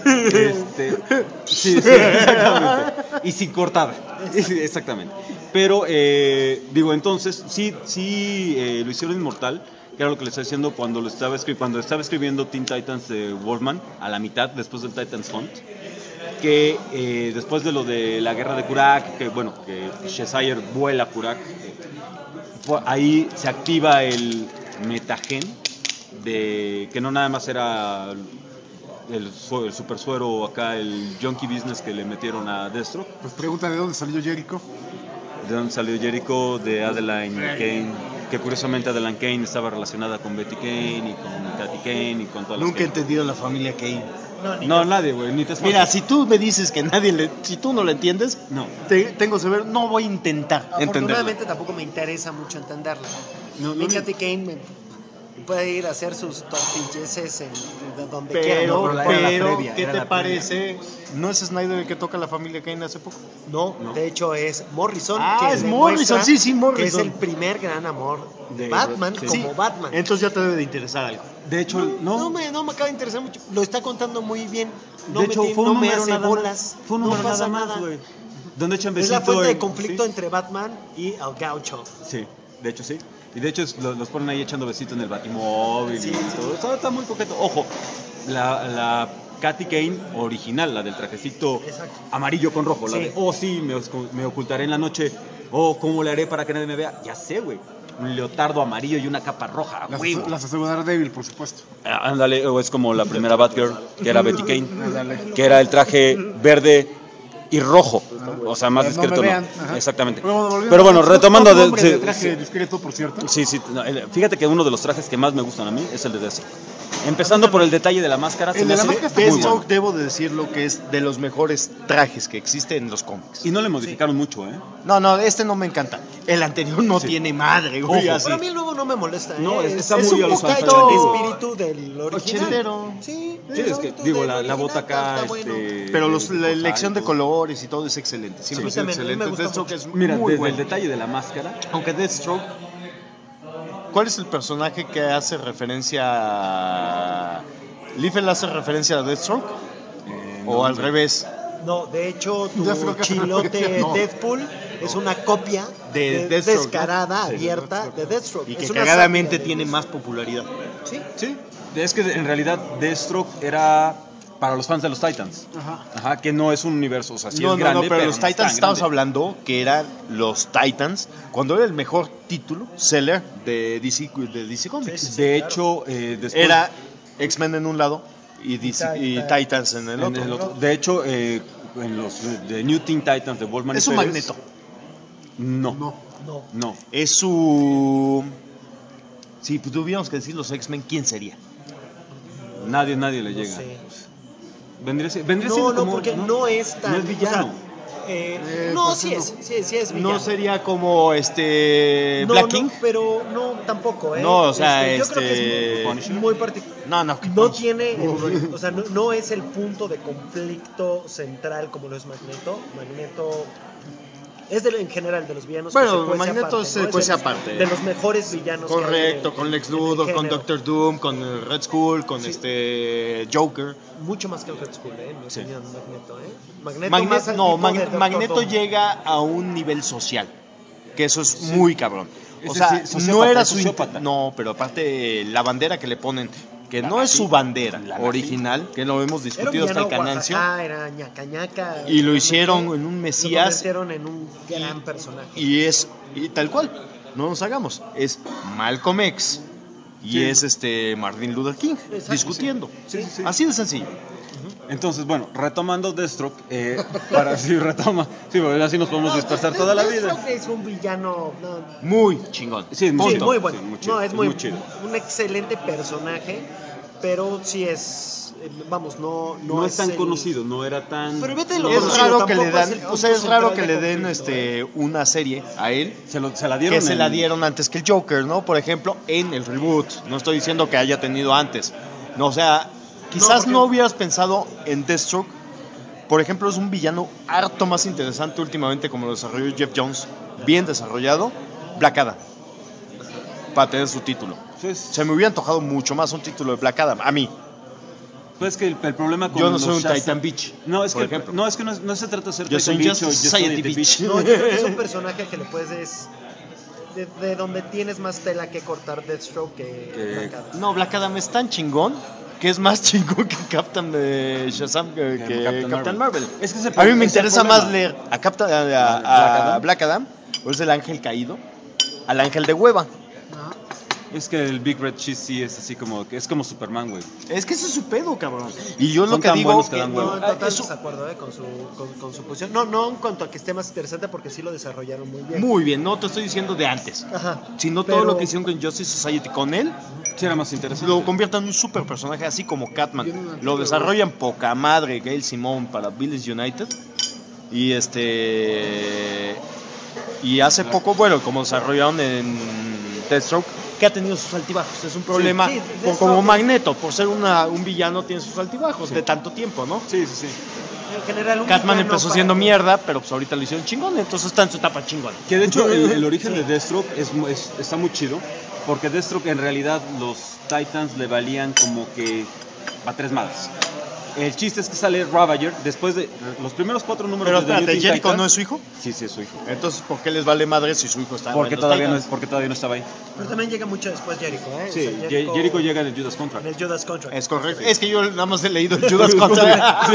Sí, exactamente. Y sin cortar. Sí, exactamente. Pero, entonces, sí lo hicieron inmortal, que era lo que le estaba diciendo cuando estaba escribiendo Teen Titans de Wolfman, a la mitad, después del Titans Hunt, que después de lo de la guerra de Kurak, que Shazire vuela a Kurak, ahí se activa el metagen, que no nada más era el super suero acá, el junkie business que le metieron a Deathstroke. Pues pregunta de dónde salió Jericho. ¿De dónde salió Jericho? De Adeline Kane. que curiosamente Adeline Kane estaba relacionada con Betty Kane y con Katy Kane y con todas las Nunca he Kane. entendido la familia Kane. No, nadie, güey, ni te Mira, si tú me dices que si tú no lo entiendes, No. tengo severo, no voy a intentar entenderlo. Afortunadamente tampoco me interesa mucho entenderla. No, Mi no, Katy Kane puede ir a hacer sus tortilleces de donde quiera. Pero, ¿no? Por la pero, previa, ¿qué era te la parece? ¿No es Snyder el que toca la familia Kane hace poco? No, de hecho es Morrison. Ah, que es demuestra Morrison, sí, Morrison. Que es el primer gran amor de Batman sí. como Batman. Entonces ya te debe de interesar algo. De hecho, No me acaba de interesar mucho. Lo está contando muy bien. No de me, hecho, tiene- fue un no me número hace nada bolas. más. Fue un no número pasa nada más, güey. Donde echan Es besito. la fuente de en- conflicto sí. entre Batman y el Gaucho. Sí, de hecho sí. Y de hecho los ponen ahí echando besito en el Batimóvil Sí, y sí, todo. Está muy coqueto. Ojo, la Katy Kane original, la del trajecito Exacto. amarillo con rojo. La Sí. de, sí, me ocultaré en la noche. ¿Cómo le haré para que nadie me vea? Ya sé, güey. Un leotardo amarillo y una capa roja, güey. Las asegura Daredevil, por supuesto. Ándale, o es como la primera Batgirl, que era Betty Kane, Ándale. que era el traje verde y rojo, o sea, más Para no discreto me no. vean, ajá. Exactamente. Volviendo Pero bueno, a- retomando otro hombre sí, de traje discreto, por cierto. sí, fíjate que uno de los trajes que más me gustan a mí es el de Deathstroke. Empezando por el detalle de la máscara, se El me de la hace máscara muy Deathstroke, bueno. debo de decirlo que es de los mejores trajes que existen en los cómics. Y no le modificaron mucho, ¿eh? No, este no me encanta. El anterior no tiene madre, güey. Ojo. Así. Pero a mí el nuevo no me molesta. No, ¿eh? está es muy un a los poquito el Alfred. espíritu del original. Ochentero. Sí, Sí, es que, digo, la bota acá, Pero la de elección de todo. colores y todo es excelente. Siempre Sí, es también, a mí excelente. me gusta Deathstroke mucho. es Mira, muy desde bueno. el detalle de la máscara, Aunque Deathstroke, ¿cuál es el personaje que hace referencia a... ¿Liefeld hace referencia a Deathstroke? ¿O al revés? No, de hecho, tu Deathstroke hace chilote referencia, no. Deadpool es una copia De Deathstroke, descarada, ¿no? Sí, abierta de Deathstroke. Y Es que una cagadamente sátira de- tiene más popularidad. Sí. sí, es que en realidad Deathstroke era para los fans de los Titans. Ajá, que no es un universo, o sea, sí es grande, pero los no es Titans tan estamos grande. hablando que eran los Titans cuando era el mejor título seller de DC Comics. De hecho, después Era X-Men en un lado y Titans en el en otro. el otro. De hecho, en los de New Teen Titans de Wolfman y Es un Pérez, Magneto. No, No. no. Es su... Si tuviéramos que decir los X-Men, ¿quién sería? Nadie le llega. sé. Vendría No, siendo no, como, porque no es tan. no es villano. o sea, no, pues sí no. es villano. No sería como No, Black King. No, pero no, tampoco, ¿eh? No, o sea, yo creo que es muy particular. No. No tiene, o sea, no es el punto de conflicto central como lo es Magneto. Magneto es en general de los villanos. Bueno, que se cuece Magneto aparte, se ¿no? cuece Es aparte. de los mejores villanos. que hay Correcto, en- con Lex en el Luthor, con género. Doctor Doom, con el Red Skull, con Sí. Joker. Mucho más que el Red Skull, en mi Sí. opinión, Magneto, Magneto, más al No, tipo de Dr. Magneto Doom. llega a un nivel social, que eso es muy cabrón. O Es sea, decir, sociópata, no era es su sociópata. no, pero aparte la bandera que le ponen, que La no es nazi, su bandera la nazi. original, que lo hemos Era un discutido hasta el villano canancio, Oaxaca, era ñaca. y lo hicieron en un Lo Mesías, convirtieron en un gran personaje. y tal cual, no nos hagamos, es Malcolm X y Sí. es Martin Luther King Exacto, discutiendo, Sí, sí, sí. así de sencillo. Entonces, bueno, retomando Deathstroke, para sí retoma, sí, porque así nos podemos dispersar toda la vida. Deathstroke es un villano. No, Muy chingón. Sí, sí, punto. muy bueno. Sí, muy chido, No, es muy chido. un excelente personaje, pero sí es. Vamos, no No es tan el- conocido, no era tan. Pero vete lo Es conocido, raro que le tampoco es dan, el o sea, es punto raro central que de le den conflicto. una serie a él Se la dieron. que se en- la dieron antes que el Joker, ¿no? Por ejemplo, en el reboot. No estoy diciendo que haya tenido antes. No, o sea, quizás porque- no hubieras pensado en Deathstroke. Por ejemplo, es un villano harto más interesante últimamente como lo desarrolló Jeff Jones, bien desarrollado, Black Adam, para tener su título. Pues, Se me hubiera antojado mucho más un título de Black Adam, a mí. pues que el problema con Yo no los soy un Shazam- Titan Bitch, No, es por que ejemplo. no es que no se trata de ser Yo Titan soy Bitch Just o Just Society Society Bitch. No, yo creo que es un personaje que le puedes. De donde tienes más tela que cortar Deathstroke que Black Adam. No, Black Adam es tan chingón que es más chingón que Captain Shazam que Captain Marvel. Es que ese A mí me es el interesa problema. más leer a, Black Adam. Black Adam, o es el ángel caído, al ángel de hueva. Es que el Big Red Cheese sí es así como que es como Superman, güey. Es que ese es su pedo, cabrón. Y yo Son lo que tan digo buenos que que dan No, huevo. en total eso- desacuerdo con su posición. No en cuanto a que esté más interesante, porque sí lo desarrollaron muy bien. muy bien, no te estoy diciendo de antes. Ajá. Sino Pero- todo lo que hicieron con Justice Society con él, Sí era más interesante. lo conviertan en un super personaje así como Catman. Lo desarrollan poca madre Gail Simone para Billy's United. Y hace poco, bueno, como desarrollaron en Deathstroke, que ha tenido sus altibajos. Es un problema sí, como Deathstroke- Magneto, por ser un villano tiene sus altibajos de tanto tiempo, ¿no? Sí, sí, sí. En general, un Catman villano empezó para- siendo mierda, pero pues ahorita lo hicieron chingón, entonces está en su etapa chingón. Que de hecho el origen de Deathstroke está muy chido, porque Deathstroke en realidad los Titans le valían como que a 3 madres. El chiste es que sale Ravager después de los primeros 4 números Pero de The espérate, New Teen ¿Jericho Titans. no es su hijo? Sí, sí, es su hijo. Entonces, ¿por qué les vale madre si su hijo está Porque en los todavía, Titans? porque todavía no estaba ahí. Pero también llega mucho después Jericho, ¿eh? Sí, O sea, Jericho llega en el Judas Contract. en el Judas Contract. Es correcto. Es que yo nada más he leído el Judas Contract.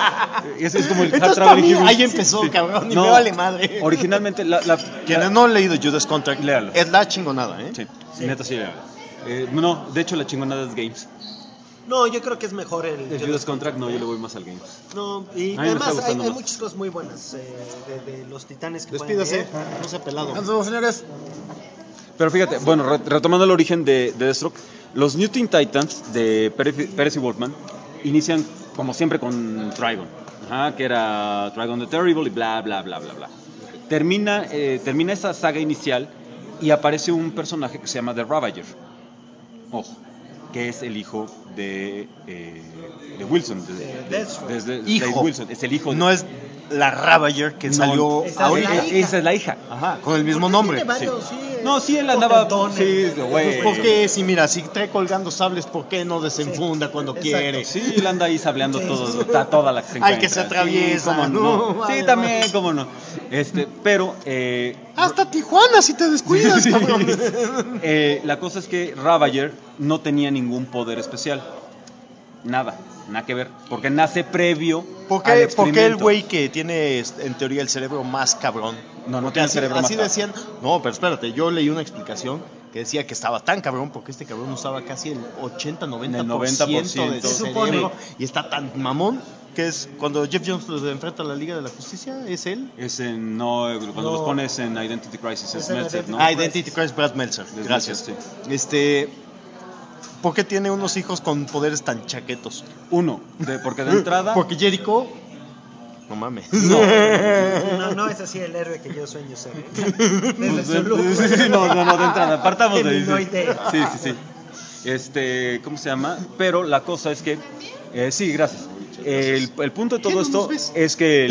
Es como el Hard Entonces, Traveling para mí, Heroes. ahí empezó, cabrón, y No, me vale madre. Originalmente, Quienes no han leído Judas Contract, Léalo. es la chingonada, ¿eh? Sí, neta sí. No, de hecho la chingonada es Games. No, yo creo que es mejor el El Judas Contract no, yo le voy más al Games. No, y A mí me está además hay gustando más. muchas cosas muy buenas de los titanes que Despídase, pueden leer. no sea pelado. Nos vemos, señores. Pero fíjate, bueno, retomando el origen de Deathstroke, los New Teen Titans de Percy Wolfman inician como siempre con Trigon, que era Trigon the Terrible y bla, bla, bla, bla, bla. Termina esa saga inicial y aparece un personaje que se llama The Ravager, ojo, que es el hijo de Wilson, Deathstroke. de Hijo. Dave Wilson, es el hijo de... No es la Ravager que salió Esa es ahorita. la hija. Esa es la hija. Ajá, con el mismo Porque nombre. tiene varios, sí, No, sí, él andaba... potentones. Sí, güey. ¿Por qué? Si mira, si trae colgando sables, ¿por qué no desenfunda cuando exacto. quiere? Sí, él anda ahí sableando Sí, todo, sí, sí. está toda la que se Ay, que se encuentra. atraviesa, Sí, cómo no, no. vale, Sí, también, vale. cómo no. Pero Hasta Tijuana si te descuidas, Sí. cabrón. La cosa es que Ravager no tenía ningún poder especial. Nada que ver. Porque nace previo ¿Por al qué el experimento. güey que tiene en teoría el cerebro más cabrón? No Porque tiene el así, cerebro así más decían. No, pero espérate, yo leí una explicación que decía que estaba tan cabrón porque este cabrón usaba casi el 80-90% El 90% del se supone. cerebro y está tan mamón que es cuando Jeff Jones los enfrenta a la Liga de la Justicia, ¿es él? Es en, no, cuando No. los pones en Identity Crisis, es Es en Meltzer, ¿no? Identity Crisis, Brad Meltzer. Es Gracias. Meltzer, ¿Por qué tiene unos hijos con poderes tan chaquetos? Uno, porque de entrada... Porque Jericho. No mames. No es así el héroe que yo sueño ser. ¿eh? Desde su look. No, de entrada, partamos de Feminoide. Sí. ¿Cómo se llama? Pero la cosa es que, sí, gracias. El punto de todo ¿Qué, no esto nos ves? es que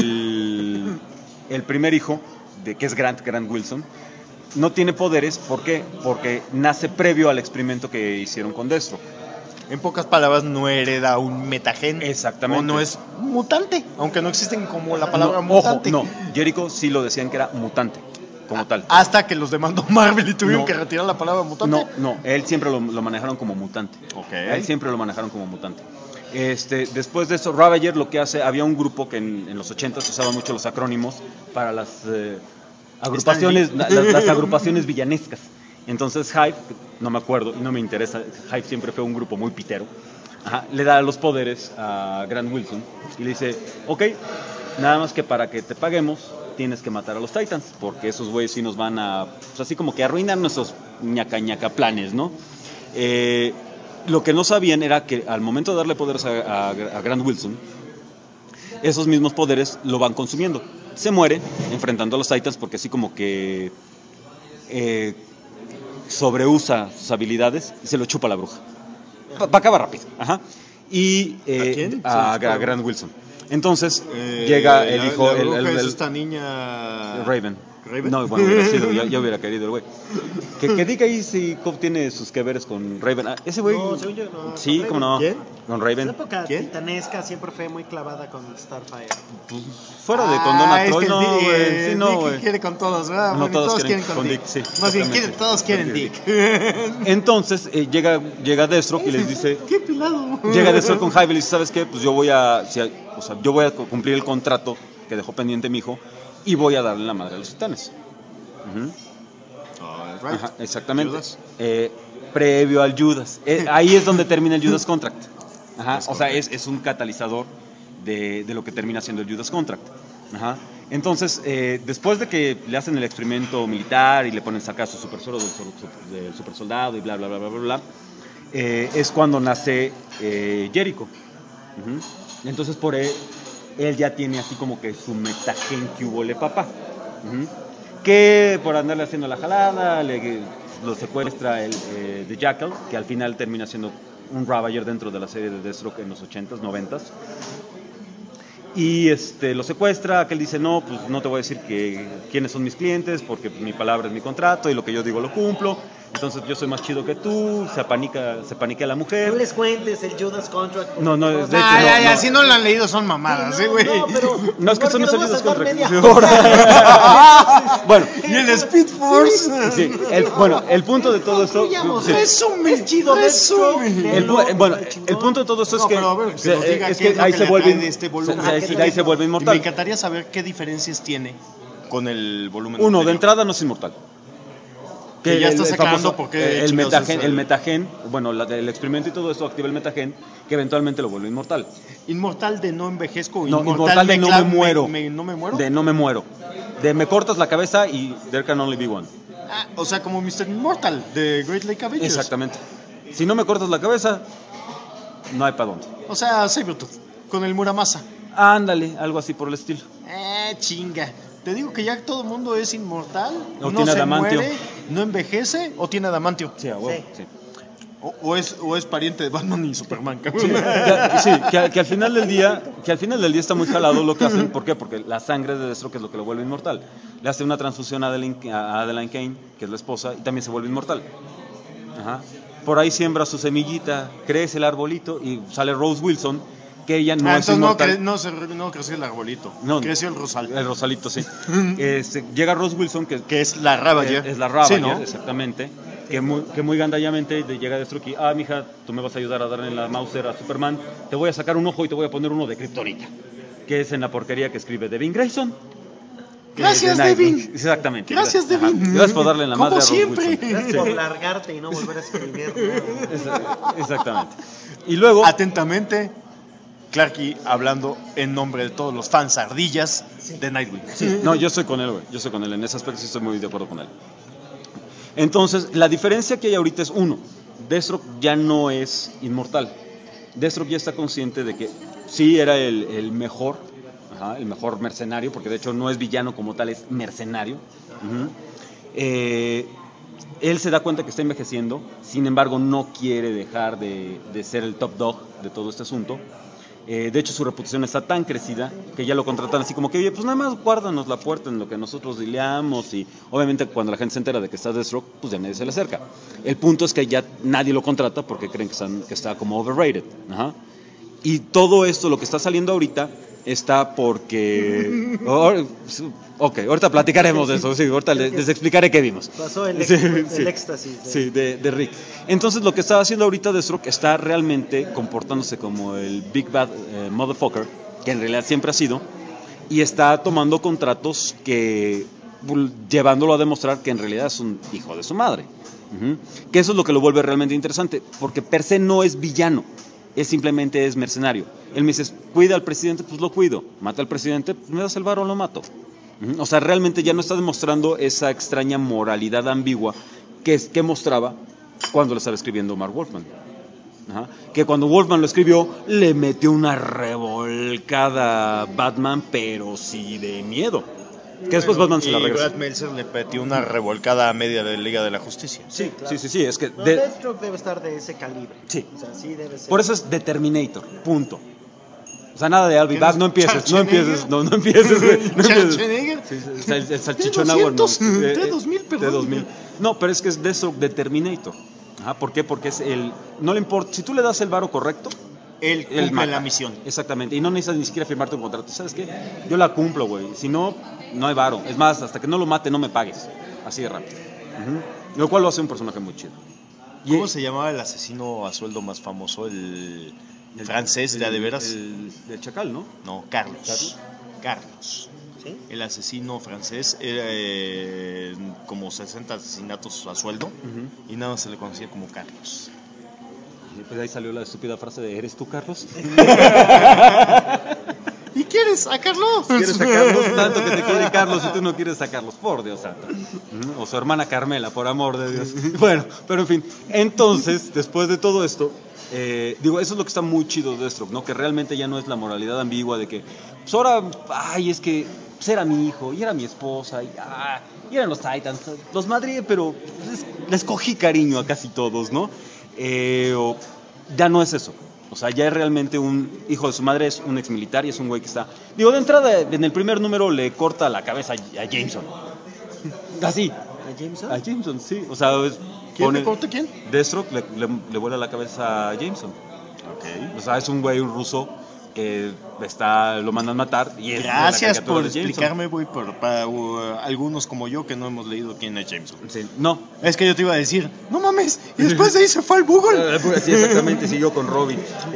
el primer hijo, que es Grant Wilson, no tiene poderes. ¿Por qué? Porque nace previo al experimento que hicieron con Deathstroke. En pocas palabras, no hereda un metagen. Exactamente. O no es mutante, aunque no existen como la palabra No, mutante. Ojo, no. Jericho sí lo decían que era mutante, como tal. Hasta que los demandó Marvel y tuvieron No. que retirar la palabra mutante. No, él siempre lo manejaron como mutante. Ok. Él siempre lo manejaron como mutante. Después de eso, Ravager lo que hace, había un grupo que en los 80 se usaban mucho los acrónimos para las agrupaciones, las agrupaciones villanescas. Entonces Hive, no me acuerdo y no me interesa, Hive siempre fue un grupo muy pitero, le da los poderes a Grant Wilson y le dice, ok, nada más que para que te paguemos tienes que matar a los Titans, porque esos güeyes sí nos van a, pues así como que arruinan nuestros ñaca planes, ¿no? Lo que no sabían era que al momento de darle poderes a Grant Wilson, esos mismos poderes lo van consumiendo. Se muere enfrentando a los Titans porque así como que sobreusa sus habilidades y se lo chupa la bruja. Acaba rápido. Y ¿A quién? a Grant Wilson. Entonces llega el hijo, es esta niña Raven. ¿Raven? No, bueno, hubiera sido, yo hubiera querido el güey. Que diga ahí si Cobb tiene sus que veres con Raven. Ese güey. No, según yo, no, Sí, con cómo no. ¿Quién? Con La Raven. época ¿Quién? titanesca siempre fue muy clavada con Starfire. Fuera de con Donna es Troy, que no, Dick, güey. Sí, no, Dick güey. quiere con todos, ¿verdad? No, Porque todos quieren quieren con Dick. Dick, sí, Más bien, exactamente. todos quieren Porque Dick. Entonces llega Deathstroke y les dice. ¡Qué pelado! Llega Deathstroke con Hive y le dice, ¿sabes qué? Pues yo voy a cumplir el contrato que dejó pendiente mi hijo y voy a darle la madre a los titanes. right? Ajá, exactamente. Judas. Previo al Judas. Ahí es donde termina el Judas Contract. Ajá, o sea, es un catalizador de lo que termina siendo el Judas Contract. Ajá. Entonces, después de que le hacen el experimento militar y le ponen sacar su super suero del super soldado y bla, bla, bla, bla, bla, bla, es cuando nace Jericho. Ujú. Entonces, por él ya tiene así como que su metagen que hubo le papá. Ujú. Que por andarle haciendo la jalada, lo secuestra el The Jackal, que al final termina siendo un Ravager dentro de la serie de Deathstroke en los 80s, 90s. Y lo secuestra, que él dice, no, pues no te voy a decir quiénes son mis clientes, porque mi palabra es mi contrato y lo que yo digo lo cumplo. Entonces yo soy más chido que tú, se paniquea la mujer. No les cuentes el Judas Contract. No, de hecho, Ya, no. si no lo han leído son mamadas, güey. No, pero No, es que son porque los nos va a Judas salvar Contract. media Bueno, Y el Speed Force. sí, el punto de todo esto... sí. Resume. Es chido, El punto de todo esto es No, que, pero a ver, que nos diga es qué es que lo ahí que se le vuelve, atrae de este volumen. ahí se vuelve Y me inmortal. encantaría saber qué diferencias tiene con el volumen Uno, de anterior. entrada no es inmortal. Que ya estás aclarando famoso, por qué el chingados metagen, es el metagen, bueno, el experimento y todo eso activa el metagen que eventualmente lo vuelve inmortal. Inmortal de no envejezco. No, inmortal de no me muero. ¿No me muero? De no me muero. De me cortas la cabeza y there can only be one. Ah, o sea, como Mr. Immortal de Great Lake Avengers. Exactamente. Si no me cortas la cabeza, no hay para dónde. O sea, Sabretooth, con el Muramasa. Ándale, algo así por el estilo. Chinga. Te digo que ya todo el mundo es inmortal, O no tiene se adamantio. muere, no envejece o tiene adamantio. Sí, a huevo, sí. O es pariente de Batman y Superman, cabrón. Sí, que al final del día, está muy jalado lo que hacen. ¿Por qué? Porque la sangre de Deathstroke es lo que lo vuelve inmortal. Le hace una transfusión a Adeline Kane, que es la esposa, y también se vuelve inmortal. Ajá. Por ahí siembra su semillita, crece el arbolito y sale Rose Wilson, que ella no es entonces inmortal. no creció el arbolito, No, creció el rosal. El rosalito, sí. Llega Rose Wilson, que Es la Ravager. es la Ravager, Sí, ¿no? exactamente. Que muy gandallamente llega Deathstroke y, mija, tú me vas a ayudar a darle en la Mauser a Superman. Te voy a sacar un ojo y te voy a poner uno de Kryptonita. Que es en la porquería que escribe Devin Grayson. Gracias, de Nightwing. Devin. Exactamente. Gracias, Ajá. Devin. Gracias por darle en la Como madre a Rose siempre. Wilson. Gracias por largarte y no volver a escribir. Exactamente. Y luego... Atentamente, Clarky hablando en nombre de todos los fans ardillas de Nightwing. Sí, no, yo estoy con él, güey. Yo estoy con él. En ese aspecto sí estoy muy de acuerdo con él. Entonces, la diferencia que hay ahorita es, uno, Deathstroke ya no es inmortal. Deathstroke ya está consciente de que sí era el mejor, el mejor mercenario, porque de hecho no es villano como tal, es mercenario. Ujú. Él se da cuenta que está envejeciendo, sin embargo no quiere dejar de ser el top dog de todo este asunto. De hecho su reputación está tan crecida que ya lo contratan así como que, oye, pues nada más guárdanos la puerta en lo que nosotros dileamos, y obviamente cuando la gente se entera de que está Deathstroke, pues ya nadie se le acerca. El punto es que ya nadie lo contrata porque creen que está como overrated. Ajá. Y todo esto, lo que está saliendo ahorita, está porque... Ok, ahorita platicaremos de eso, sí, ahorita les explicaré qué vimos. Pasó el Sí, éxtasis. Sí, de Rick. Entonces lo que está haciendo ahorita Deathstroke está realmente comportándose como el Big Bad Motherfucker, que en realidad siempre ha sido, y está tomando contratos que llevándolo a demostrar que en realidad es un hijo de su madre. Uh-huh. Que eso es lo que lo vuelve realmente interesante, porque per se no es villano. Él simplemente es mercenario. Él me dice, cuida al presidente, pues lo cuido. Mata al presidente, pues me das el varo, lo mato. O sea, realmente ya no está demostrando esa extraña moralidad ambigua que mostraba cuando lo estaba escribiendo Mark Wolfman. Ajá. Que cuando Wolfman lo escribió, le metió una revolcada a Batman, pero sí de miedo. Que después Batman se la Y regresó. Brad Meltzer le metió una revolcada a media de Liga de la Justicia. Sí, claro. sí, es que... No, Deathstroke debe estar de ese calibre. Sí. O sea, sí debe ser. Por eso es The Terminator, punto. O sea, nada de I'll be back, no empieces, Schwarzenegger? no empieces, güey, no empieces. Schwarzenegger. Sí, el salchichón agua, no. T-2000, perdón. T-2000. No, pero es que es Deathstroke The Terminator. Ajá, ¿por qué? Porque es no le importa, si tú le das el varo correcto, Él él cumple mata. la misión. Exactamente, y no necesitas ni siquiera firmarte un contrato. ¿Sabes qué? Yo la cumplo, güey. Si no, no hay varo. Es más, hasta que no lo mate, no me pagues. Así de rápido. Lo cual lo hace un personaje muy chido. ¿Cómo se llamaba el asesino a sueldo más famoso? El francés, de veras. El Chacal, ¿no? No, Carlos. ¿Sí? El asesino francés era como 60 asesinatos a sueldo y nada más se le conocía como Carlos. Y pues ahí salió la estúpida frase de ¿eres tú, Carlos? ¿Y quieres a Carlos? ¿Quieres a Carlos? Tanto que te quiere Carlos y tú no quieres a Carlos, por Dios santo. O su hermana Carmela, por amor de Dios. Bueno, pero en fin. Entonces, después de todo esto, digo, eso es lo que está muy chido de Deathstroke, ¿no? Que realmente ya no es la moralidad ambigua de que, pues ahora, ay, es que pues era mi hijo, y era mi esposa, y eran los Titans. Los madrié, pero les cogí cariño a casi todos, ¿no? Ya no es eso. O sea, ya es realmente un hijo de su madre, es un exmilitar y es un güey que está... Digo, de entrada, en el primer número le corta la cabeza a Jameson. Así. ¿A Jameson? A Jameson, sí. O sea, ¿Quién le corta quién? Deathstroke le vuela la cabeza a Jameson. Ok. O sea, es un güey, un ruso que lo mandan matar. Y es Gracias la caricatura por de Jameson. explicarme, güey, para algunos como yo que no hemos leído quién es Jameson. Sí, no. Es que yo te iba a decir, no mames, y después de ahí se fue al Google. Sí, exactamente, siguió con Robin.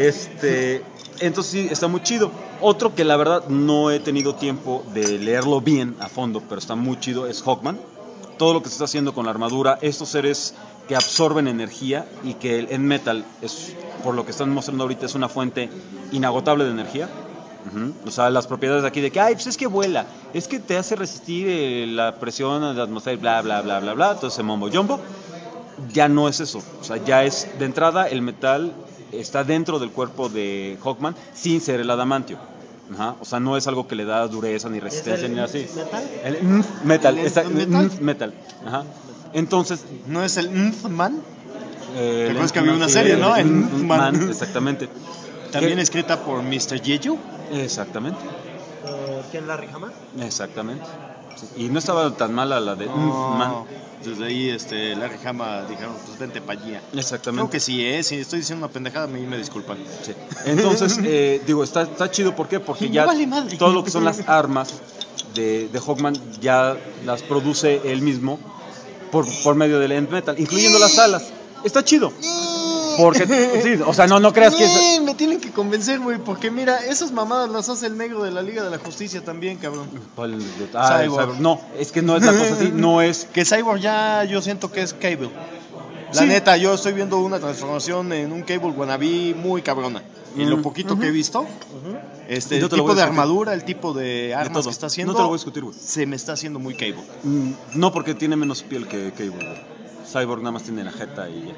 Entonces sí, está muy chido. Otro que la verdad no he tenido tiempo de leerlo bien a fondo, pero está muy chido, es Hawkman. Todo lo que se está haciendo con la armadura, estos seres que absorben energía y que el Metal, por lo que están mostrando ahorita, es una fuente inagotable de energía. O sea, las propiedades de aquí de que, ay, pues es que vuela, es que te hace resistir la presión de la atmósfera, bla, bla, bla, bla, bla, todo ese mombo jumbo. Ya no es eso. O sea, ya es, de entrada, el metal está dentro del cuerpo de Hawkman sin ser el adamantio. Ajá. O sea, no es algo que le da dureza ni resistencia ni nada así. ¿Metal? El metal, ¿El exacto, metal? Metal. Ajá. Entonces, ¿No es el Man? ¿te acuerdas que había una serie, no? En Man. Exactamente. También ¿Qué? escrita por Mr. Jeju. Exactamente. ¿Quién, Larry Hama? Exactamente. Sí. Y no estaba tan mala la de Man. Desde ahí Larry Hama dijeron, pues vente pa' allí. Exactamente. Creo que sí, si estoy diciendo una pendejada, me disculpan. Sí. Entonces, digo, está chido, ¿por qué? Porque Sí, ya me vale madre. todo lo que son las armas de Hawkman ya las produce él mismo por medio del End Metal, incluyendo las alas. Está chido. Porque, sí, o sea, no creas que... Me tienen que convencer, güey, porque mira, esas mamadas las hace el negro de la Liga de la Justicia también, cabrón. Cyborg. No, es que no es la cosa así, no es... Que Cyborg ya yo siento que es Cable. La Sí. neta, yo estoy viendo una transformación en un Cable wannabe muy cabrona. Y lo poquito que he visto, el Yo te lo voy tipo a de discutir. armadura, el tipo de armas todo. que está haciendo, No te lo voy a discutir, güey. se me está haciendo muy Cable. No, porque tiene menos piel que Cable, güey. Cyborg nada más tiene la jeta y ya.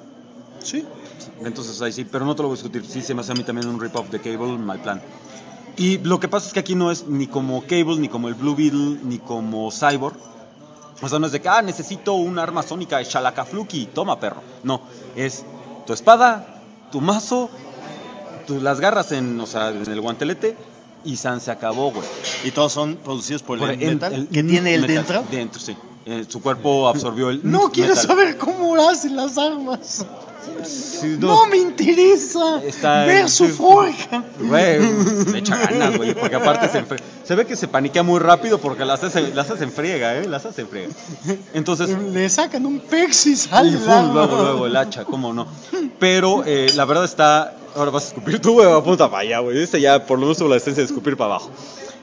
Sí. Entonces ahí sí, pero no te lo voy a discutir. Sí, se me hace a mí también un rip-off de Cable, mal plan. Y lo que pasa es que aquí no es ni como Cable, ni como el Blue Beetle, ni como Cyborg. O sea, no es de que, necesito un arma sónica de Shalakafluki, toma, perro. No, es tu espada, tu mazo, las garras en el guantelete y San se acabó, güey. Y todos son producidos por el el Metal. ¿Que tiene el Metal. dentro? Dentro, sí. Su cuerpo absorbió el No quiero metal. saber cómo hacen las armas. Sí, No me interesa Está ver en- su forja. Güey, le echa ganas, güey, porque aparte se ve que se paniquea muy rápido porque las hace en friega, las hace en friega. Entonces, Le sacan un pexis y al fum, lado. luego el hacha, cómo no. Pero la verdad está, ahora vas a escupir tú, güey, apunta para allá, güey. Ya por lo menos tuvo la decencia de escupir para abajo.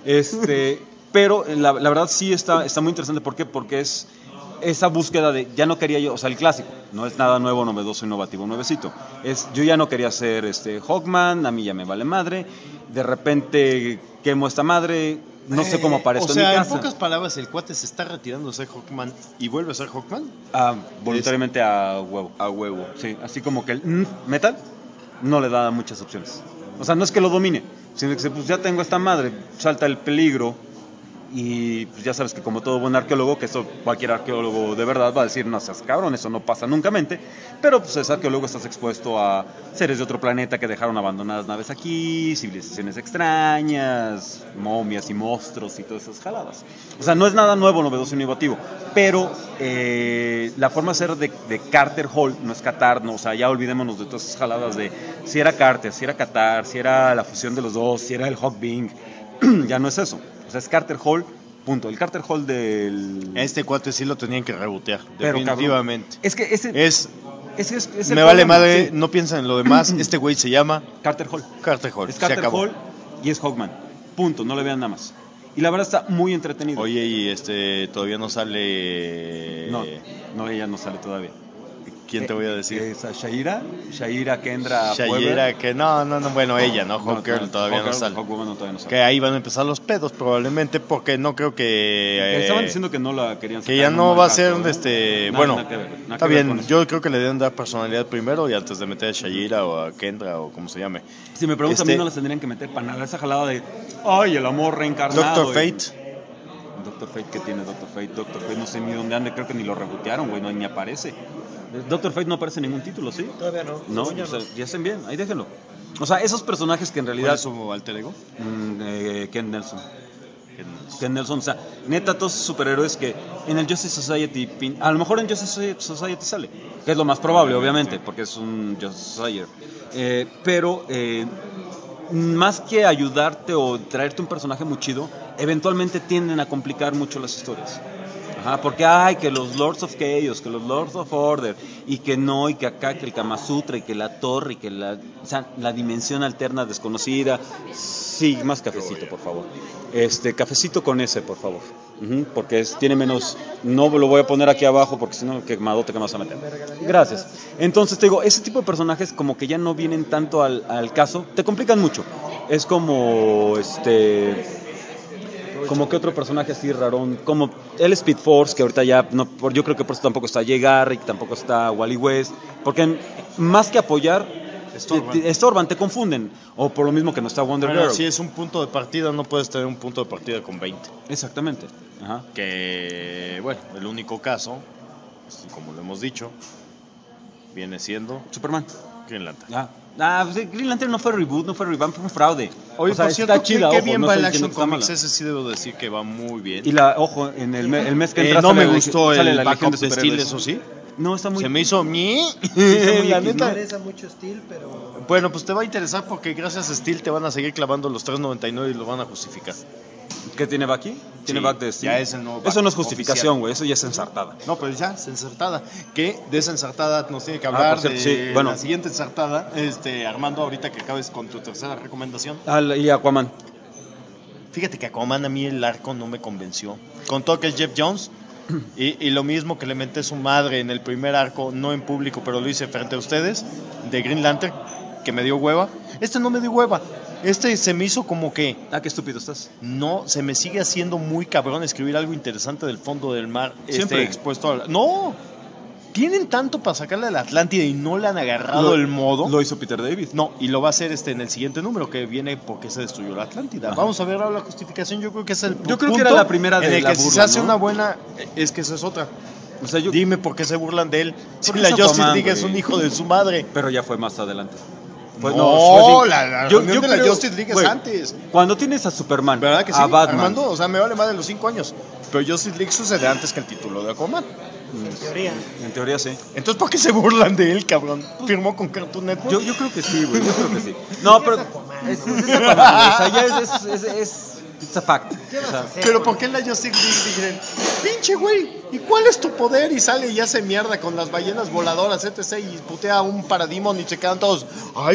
Pero la verdad sí está muy interesante. ¿Por qué? Porque es esa búsqueda de, ya no quería yo, o sea, el clásico, no es nada nuevo, novedoso, innovativo, nuevecito. Yo ya no quería ser Hawkman, a mí ya me vale madre. De repente quemo esta madre, no sé cómo aparezco O sea, en mi en casa. pocas palabras, el cuate se está retirando de ser Hawkman y vuelve a ser Hawkman. Voluntariamente a huevo. A huevo. Sí, así como que el metal no le da muchas opciones. O sea, no es que lo domine, sino que pues ya tengo esta madre, salta el peligro. Y pues ya sabes que como todo buen arqueólogo, que eso cualquier arqueólogo de verdad va a decir, no seas cabrón, eso no pasa nunca mente. Pero pues es arqueólogo, estás expuesto a seres de otro planeta que dejaron abandonadas naves aquí, civilizaciones extrañas, momias y monstruos y todas esas jaladas. O sea, no es nada nuevo, novedoso, innovativo. Pero la forma de ser de Carter Hall no es Qatar, no, o sea, ya olvidémonos de todas esas jaladas de si era Carter, si era Qatar, si era la fusión de los dos, si era el Hawkbing. Ya no es eso. O sea, es Carter Hall, punto. El Carter Hall del... Este cuate sí lo tenían que rebotear, Pero, definitivamente. cabrón, es que ese... Es Es el Me vale problema, madre, sí. no piensen en lo demás. Este güey se llama Carter Hall. Carter Hall. Es Se Carter acabó. Hall y es Hawkman. Punto, no le vean nada más. Y la verdad está muy entretenido. Oye, y todavía no sale. No, ella no sale todavía. ¿Quién te voy a decir? Shaira Kendra Shayera, Weber. que no, bueno, ella, ¿no? Hawkgirl todavía no sale. Hawkwoman todavía no sale. Que ahí van a empezar los pedos probablemente porque no creo que Estaban diciendo que no la querían sacar. que ya en no un va a mal ser caso, ¿no? bueno, Nada que ver, nada está que ver bien, con eso. yo creo que le deben dar personalidad primero y antes de meter a Shayera o a Kendra o como se llame. Si me preguntan, a mí no las tendrían que meter para nada. Esa jalada de, ay, el amor reencarnado. Doctor Fate. Doctor Fate, ¿qué tiene Doctor Fate? Doctor Fate no sé ni dónde anda, creo que ni lo rebotearon, güey, no, ni aparece. Doctor Fate no aparece en ningún título, ¿sí? Todavía no. No, o sea, ya hacen bien, ahí déjenlo. O sea, esos personajes que en ¿Cuál realidad... es su alter ego? Ken Nelson. Ken Nelson, o sea, neta, todos esos superhéroes que en el Justice Society, a lo mejor en Justice Society sale, que es lo más probable, obviamente, porque es un Justice Society. Pero más que ayudarte o traerte un personaje muy chido, eventualmente tienden a complicar mucho las historias. Ajá, porque hay que los Lords of Chaos, que los Lords of Order, y que no, y que acá, que el Kama Sutra, y que la torre, y que o sea, la dimensión alterna desconocida. Sí, más cafecito, por favor. Cafecito con ese, por favor. Porque tiene menos, no lo voy a poner aquí abajo porque si no, quemadote que me vas a meter. Gracias. Entonces te digo, ese tipo de personajes como que ya no vienen tanto al caso, te complican mucho. Es como, como que otro personaje así rarón, como el Speed Force, que ahorita ya, no, yo creo que por eso tampoco está Jay Garrick, tampoco está Wally West, porque más que apoyar, estorban, te confunden, o por lo mismo que no está Wonder Bueno, Girl. si es un punto de partida, no puedes tener un punto de partida con 20. Exactamente. Ajá. Que, bueno, el único caso, como lo hemos dicho, viene siendo Superman. Green Lantern. Pues Green Lantern no fue reboot, no fue revamp, fue un fraude. Oye, o sea, por cierto, está chida, qué ojo, bien no va estoy el diciendo Action que está Comics, mala. ese sí debo decir que va muy bien. Y ojo, en el mes que entra no sale me la gustó sale el la Legión backup de Steel, Superhéroes. eso sí. No, está muy... Se me hizo muy la X, neta. ¿no? interesa mucho Steel, pero Bueno, pues te va a interesar porque gracias a Steel te van a seguir clavando los $3.99 y lo van a justificar. ¿Qué tiene Bucky? Tiene Sí, Buck de Steel. ya es el nuevo Eso no es Bucky justificación, oficial. güey, eso ya es ensartada. No, pero ya, es ensartada. Que de esa ensartada nos tiene que hablar por cierto, de sí, bueno. la siguiente ensartada. Armando, ahorita que acabes con tu tercera recomendación. Y Aquaman. Fíjate que Aquaman a mí el arco no me convenció. Con todo que es Jeff Jones. Y lo mismo que le menté su madre en el primer arco, no en público, pero lo hice frente a ustedes, de Green Lantern, que me dio hueva. No me dio hueva. Se me hizo como que Qué estúpido estás. no, se me sigue haciendo muy cabrón escribir algo interesante del fondo del mar. Siempre. Expuesto a No, tienen tanto para sacarle a la Atlántida y no le han agarrado el modo. Lo hizo Peter David. No, y lo va a hacer en el siguiente número que viene porque se destruyó la Atlántida. Ajá. Vamos a ver ahora la justificación. Yo creo que es el Yo creo que punto era la primera de en el la que si burla, se hace ¿no? una buena, es que esa es otra. O sea, Dime por qué se burlan de él. Si Porque la es Justice Aquaman, League es güey. un hijo de su madre. Pero ya fue más adelante. Pues fue no, así. la reunión de la Justice League es güey, antes. Cuando tienes a Superman, ¿Verdad que sí? a Batman, Armando, o sea, me vale más de los 5 años. Pero Justice League sucede antes que el título de Aquaman. en teoría. en teoría sí. Entonces, ¿por qué se burlan de él, cabrón? Firmó con Cartoon Network. Yo creo que sí, güey, yo creo que sí. No, pero es Aquaman, güey, o sea, ya es it's a fact. O sea, Pero ¿por qué en la Justice League dijeron, pinche güey, ¿y cuál es tu poder? Y sale y ya se mierda con las ballenas voladoras, etc. Y putea a un Parademon y se quedan todos, ¡ay,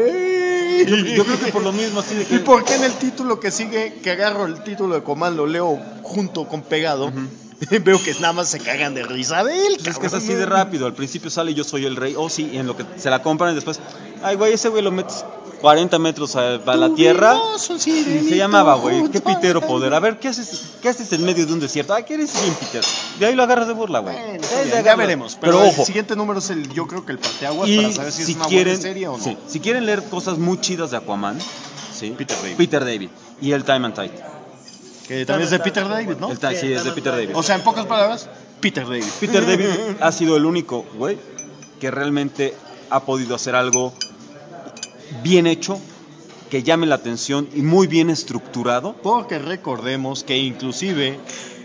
güey! yo creo que por lo mismo así de que ¿Y por qué en el título que sigue, que agarro el título de Command, lo leo junto con pegado, veo que nada más se cagan de risa de él? pues es que es cabrón? así de rápido. Al principio sale yo soy el rey, sí, y en lo que se la compran y después, ay, güey, ese güey lo metes 40 metros a la tierra. Y se llamaba, güey, qué pitero poder. A ver, ¿qué haces en medio de un desierto? Ay, ¿qué eres bien, Peter? De ahí lo agarras de burla, güey. Bueno, está bien, ya veremos. Pero ojo. el siguiente número es yo creo que el parteaguas Y para saber si es una buena serie o no. sí, si quieren leer cosas muy chidas de Aquaman, sí, Peter David. Y el Time and Tide. Que también es de Peter David, ¿no? Sí, es de Peter David. O sea, en pocas palabras, Peter David. Peter David ha sido el único, güey, que realmente ha podido hacer algo bien hecho, que llame la atención y muy bien estructurado. Porque recordemos que inclusive,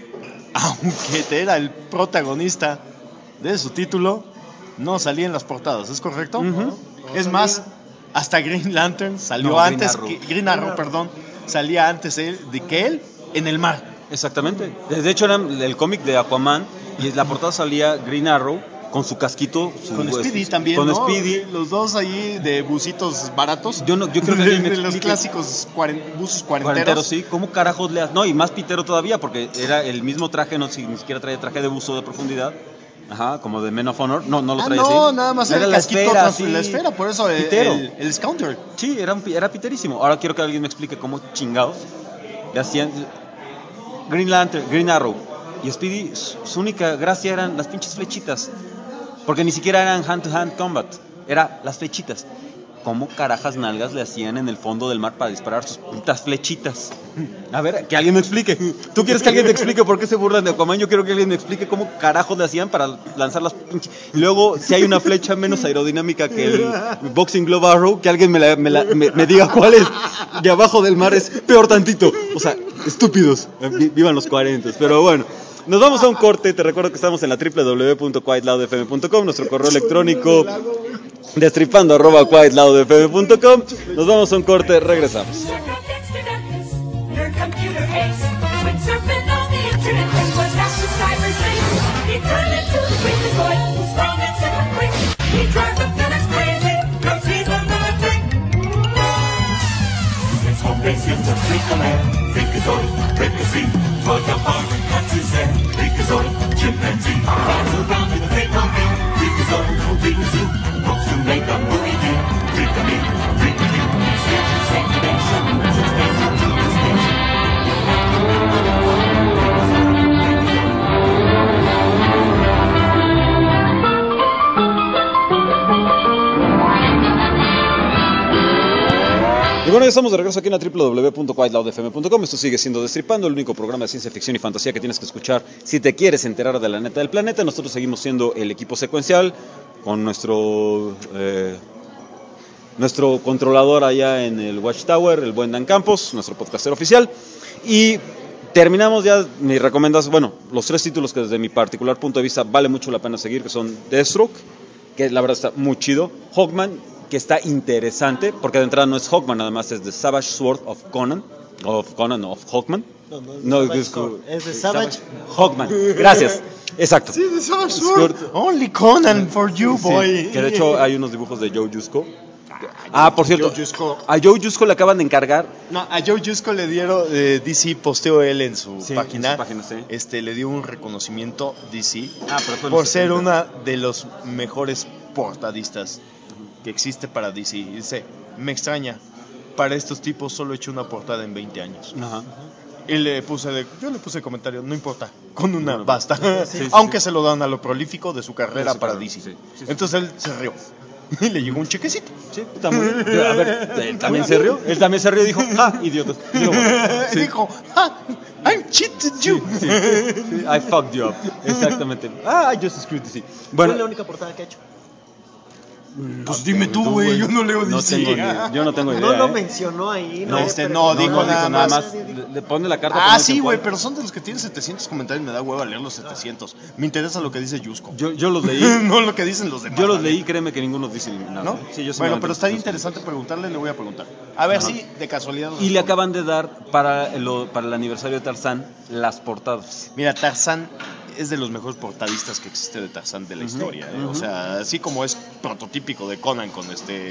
aunque era el protagonista de su título, no salía en las portadas, ¿es correcto? Ujú. Es más, hasta Green Lantern salió No, antes, Green Arrow. salía antes de que él en el mar. Exactamente. De hecho, era el cómic de Aquaman y en la portada salía Green Arrow con su casquito. Con Speedy también, Con ¿no? Speedy. Los dos ahí de busitos baratos. Yo creo que alguien me de los explique. clásicos buses Cuarentero, cuarenteros. sí. ¿Cómo carajos le hace? No, y más pitero todavía, porque era el mismo traje, no ni siquiera traía traje de buzo de profundidad. Ajá, como de Men of Honor. No lo traía así. No, nada más era el la casquito esfera, tras sí. la esfera, por eso Pitero. el Scounter. Sí, era piterísimo. Ahora quiero que alguien me explique cómo chingados le hacían Green Lantern, Green Arrow y Speedy. Su única gracia eran las pinches flechitas, porque ni siquiera eran hand-to-hand combat, era las flechitas. ¿Cómo carajas nalgas le hacían en el fondo del mar para disparar sus putas flechitas? A ver, que alguien me explique. ¿Tú quieres que alguien te explique por qué se burlan de Aquaman? Yo quiero que alguien me explique cómo carajos le hacían para lanzar las pinches. Y luego, si hay una flecha menos aerodinámica que el Boxing Glove Arrow, que alguien me diga cuál es. De abajo del mar es peor tantito. O sea, estúpidos. Vivan los 40. Pero bueno. Nos vamos a un corte. Te recuerdo que estamos en la www.quietloudfm.com, nuestro correo electrónico destripando@quietloudfm.com. Nos vamos a un corte, regresamos. Surf up next to darkness, your computer hates. When surfing on the internet, when was after cyberspace? He turned into the quickest boy, strong and super quick. He drives the fellas crazy, cause he's a lunatic. His home base is a Freakaland. Freakazoid, Freakazine. Toy the bar and cuts his hair. Freakazoid, chimpanzee. Flies around in a fake monkey. Freakazoid, Freakazoo. Hopes to make a movie deal. Freak-a-me, freak-a-me. Speculation, substantial to the station. Y bueno, ya estamos de regreso aquí en la www.quietloudfm.com. Esto sigue siendo Destripando, el único programa de ciencia ficción y fantasía que tienes que escuchar si te quieres enterar de la neta del planeta. Nosotros seguimos siendo el equipo secuencial con nuestro controlador allá en el Watchtower, el buen Dan Campos, nuestro podcaster oficial. Y terminamos ya mis recomendaciones. Bueno, los 3 títulos que desde mi particular punto de vista vale mucho la pena seguir, que son Deathstroke, que la verdad está muy chido, Hawkman, que está interesante, porque de entrada no es Hawkman, nada más es The Savage Sword of Hawkman. No, es de Savage Hawkman. Gracias. Exacto. Sí, de Savage Sword. Only Conan for you, boy. Sí, que de hecho hay unos dibujos de Joe Jusko. Por cierto, Joe Jusko. a Joe Jusko le acaban de encargar. No, a Joe Jusko le dieron, DC posteó él en su página, sí. Le dio un reconocimiento DC Pero fue por los ser 70. una de los mejores portadistas que existe para DC. Dice, me extraña, para estos tipos solo he hecho una portada en 20 años. Ajá. Y yo le puse comentario, no importa, con una basta. Sí, Aunque se lo dan a lo prolífico de su carrera para DC. Sí. Entonces él se rió. Y le llegó un chequecito. Sí, está muy bien. A ver, ¿él también se rió? Él también se rió y dijo, idiotas. Digo, bueno, sí. Dijo, I'm cheated you. Sí, I fucked you up. Exactamente. I just screwed DC. Bueno, Fue la única portada que ha hecho. Pues dime tú, güey, yo no leo DC. Yo no tengo idea. No lo ¿eh? mencionó ahí. No, pero- dijo nada más. Le pone la carta. Ah, pone sí, que güey, pone. pero son de los que tienen 700 comentarios. Me da hueva leer los 700. Me interesa lo que dice Yusko. Yo los leí. No lo que dicen los demás. Yo los ¿vale? leí, créeme que ninguno dice nada. ¿No? Sí, yo sí bueno, me pero aventé estaría los- interesante preguntarle, le voy a preguntar. A ver si de casualidad. Y le acaban de dar para el aniversario de Tarzán las portadas. Mira, Tarzán es de los mejores portadistas que existe de Tarzán de la historia. O sea, así como es prototípico de Conan con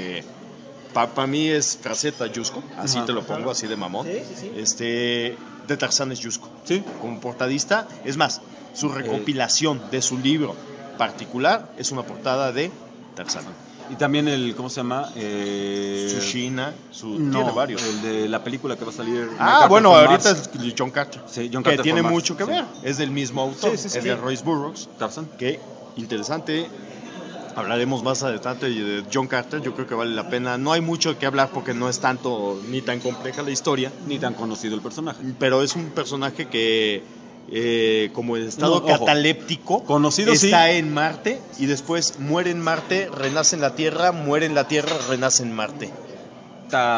Para mí es Fraceta Yusko, así Ajá. te lo pongo, así de mamón. Sí. De Tarzán es Yusko. Sí. Como portadista, es más, su recopilación de su libro particular es una portada de Tarzán. Y también ¿cómo se llama? Tsushima, No, tiene varios. el de la película que va a salir. Bueno, Carter ahorita from Mars. es John Carter. Sí, John que Carter tiene from Mars, mucho que sí. ver. Es del mismo autor, Sí. es de Royce Burroughs. Tarzán. Que interesante. Hablaremos más adelante de John Carter. Yo creo que vale la pena. No hay mucho que hablar porque no es tanto ni tan compleja la historia, Ni tan conocido el personaje. pero es un personaje que como en estado No, ojo. cataléptico Conocido, está sí. en Marte y después muere en Marte, renace en la Tierra, muere en la Tierra, renace en Marte. Está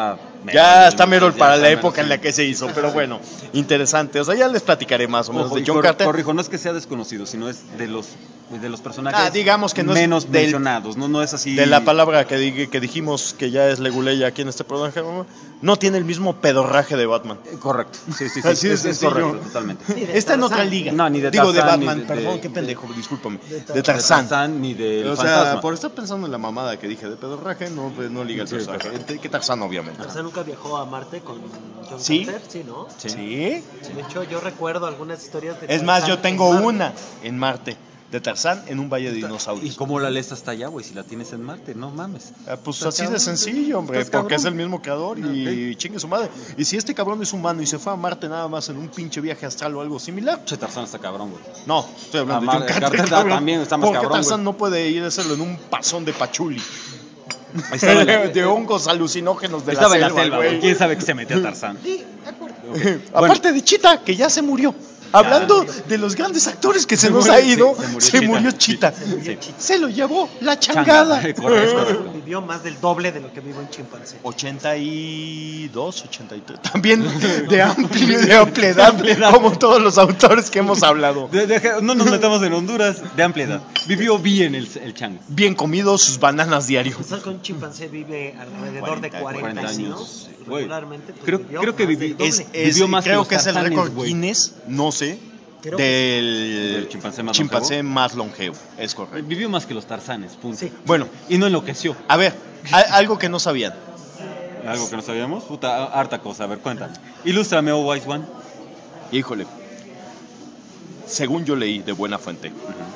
Ya está mero ya para está la mero, época en sí. la que se hizo, pero bueno, interesante. O sea, ya les platicaré más o menos Ojo, de y John Carter. corrijo, no es que sea desconocido, sino es de los personajes Digamos que no es menos del- mencionados, no es así. De la palabra que dijimos que ya es Leguleya aquí en este programa, no tiene el mismo pedorraje de Batman. Correcto. Sí, sí, sí. Así de es sencillo. correcto, totalmente. Está en otra liga. No, ni de Digo, de Tarzán, Batman, ni de- perdón, de- qué pendejo, discúlpame. De De Tarzán. Tarzán ni del O sea, fantasma. por estar pensando en la mamada que dije de pedorraje, no, pues, no liga el Sí, personaje. Que Tarzán, obviamente. ¿Tarzán nunca viajó a Marte con John ¿Sí? Carter? Sí, ¿no? ¿Sí? De hecho, yo recuerdo algunas historias de Es más, Tarzán yo tengo en Marte. una en Marte. De Tarzán en un valle de ¿Y dinosaurios. cómo la lees hasta allá, güey? Si la tienes en Marte, no mames. Pues Estás así de cabrón, sencillo, hombre, estás porque es cabrón. el mismo creador y chingue su madre. Y si este cabrón es humano y se fue a Marte nada más en un pinche viaje astral o algo similar, Che, Tarzán está cabrón, güey. no, estoy hablando Ah, de John Carter, Carter cabrón. también está más Porque cabrón, Tarzán güey. no puede ir a hacerlo en un pasón de pachuli. Estaba en la, De hongos alucinógenos de estaba en la la selva, güey. güey. ¿Quién sabe qué se metió a Tarzán? Aparte de Chita, que ya se murió. Hablando de los grandes actores que se nos ha ido, se murió Chita. Sí. Se lo llevó la changada. Correcto. Vivió más del doble de lo que vivió un chimpancé. 82, 83. También de amplia edad, como todos los autores que hemos hablado. No nos metamos en Honduras, de amplia edad. Vivió bien el chango. Bien comido sus bananas diario. Pensar que un chimpancé vive alrededor de 40 años. años. Güey. Regularmente. Pues, Creo que más vivió- del doble. Vivió más creo que que los es el tarzanes, récord güey. Guinness, no sé, Creo del chimpancé más más longevo. Es correcto. Vivió más que los tarzanes, punto. Sí. Bueno, Y no enloqueció. a ver, algo que no sabían. Algo que no sabíamos. Puta, harta cosa. A ver, cuéntame. Ilústrame, oh Wise One. Híjole. Según yo leí de buena fuente.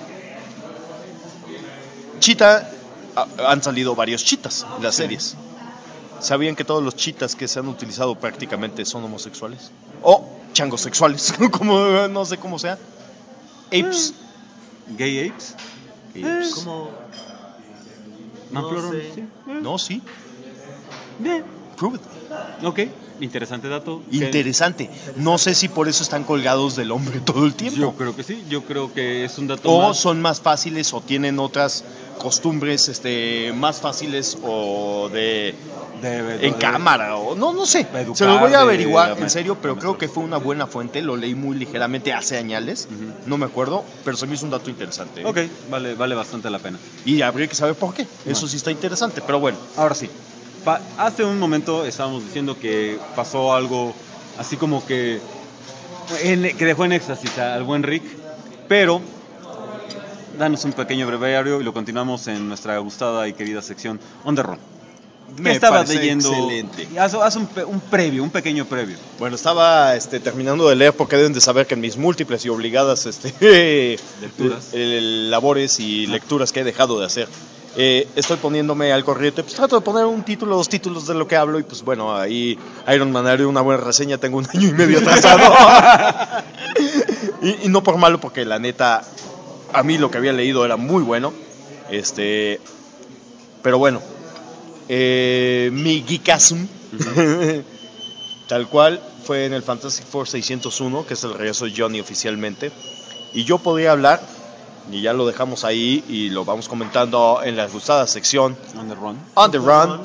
Chita, han salido varios chitas en las series. ¿Sabían que todos los chitas que se han utilizado prácticamente son homosexuales? O changos sexuales, como no sé cómo sea. Apes. Gay Apes. Como. No, No plural, sé. sí. No, sí. Bien. Prove it. Ok, interesante dato. Interesante. No sé si por eso están colgados del hombre todo el Yo tiempo. creo que sí. Yo creo que es un dato O más. son más fáciles o tienen otras costumbres más fáciles o en cámara o no sé. Para educar, Se los voy a de- averiguar de- en serio, pero de- creo que fue una buena fuente. Lo leí muy ligeramente hace años. No me acuerdo, pero se me hizo un dato interesante. Ok, vale bastante la pena. Y habría que saber por qué. Eso sí está interesante, pero bueno. Ahora sí. Hace un momento estábamos diciendo que pasó algo así como que dejó en éxtasis al buen Rick, pero danos un pequeño breviario y lo continuamos en nuestra gustada y querida sección On the Run. ¿Qué Me estabas parece leyendo? excelente. Haz un pequeño previo. Bueno, estaba terminando de leer porque deben de saber que en mis múltiples y obligadas Lecturas. labores y lecturas que he dejado de hacer, estoy poniéndome al corriente. Pues trato de poner un título, 2 títulos de lo que hablo y pues bueno, ahí Iron Man haré una buena reseña, tengo 1 año y medio atrasado. y no por malo, porque la neta, a mí lo que había leído era muy bueno. Pero bueno, mi geekasm, tal cual, fue en el Fantastic Four 601, que es el regreso de Johnny oficialmente. Y yo podría hablar, y ya lo dejamos ahí y lo vamos comentando en la gustada sección On the Run. On the Run.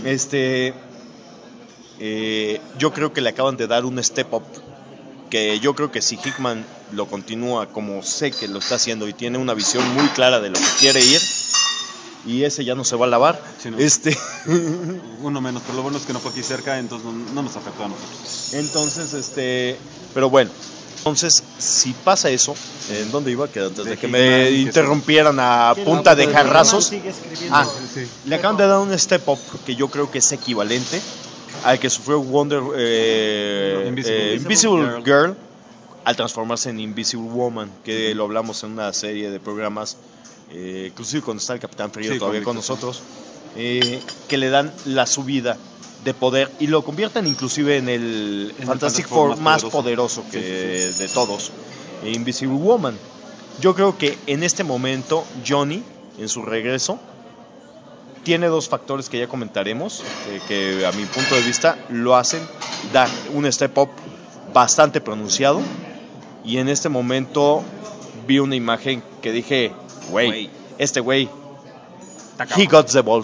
Yo creo que le acaban de dar un step up, que yo creo que si Hickman lo continúa como sé que lo está haciendo y tiene una visión muy clara de lo que quiere ir, y ese ya no se va a lavar, Sí, no. Uno menos, pero lo bueno es que no fue aquí cerca, entonces no nos afectó a nosotros. entonces, pero bueno, entonces si pasa eso, ¿en dónde iba? Que antes de De que Hickman, me que interrumpieran a punta de jarrazos. Sigue escribiendo. Le acaban de dar un step up que yo creo que es equivalente al que sufrió Invisible Girl al transformarse en Invisible Woman, que lo hablamos en una serie de programas, inclusive cuando está el Capitán Frío Sí, todavía con correcto, nosotros, que le dan la subida de poder y lo convierten inclusive en el En el Fantastic Fantastic Four Four más más poderoso que de todos, Invisible Woman. Yo creo que en este momento Johnny, en su regreso, tiene 2 factores que ya comentaremos, que a mi punto de vista lo hacen dar un step up bastante pronunciado. Y en este momento vi una imagen que dije, güey, este güey, he got the balls.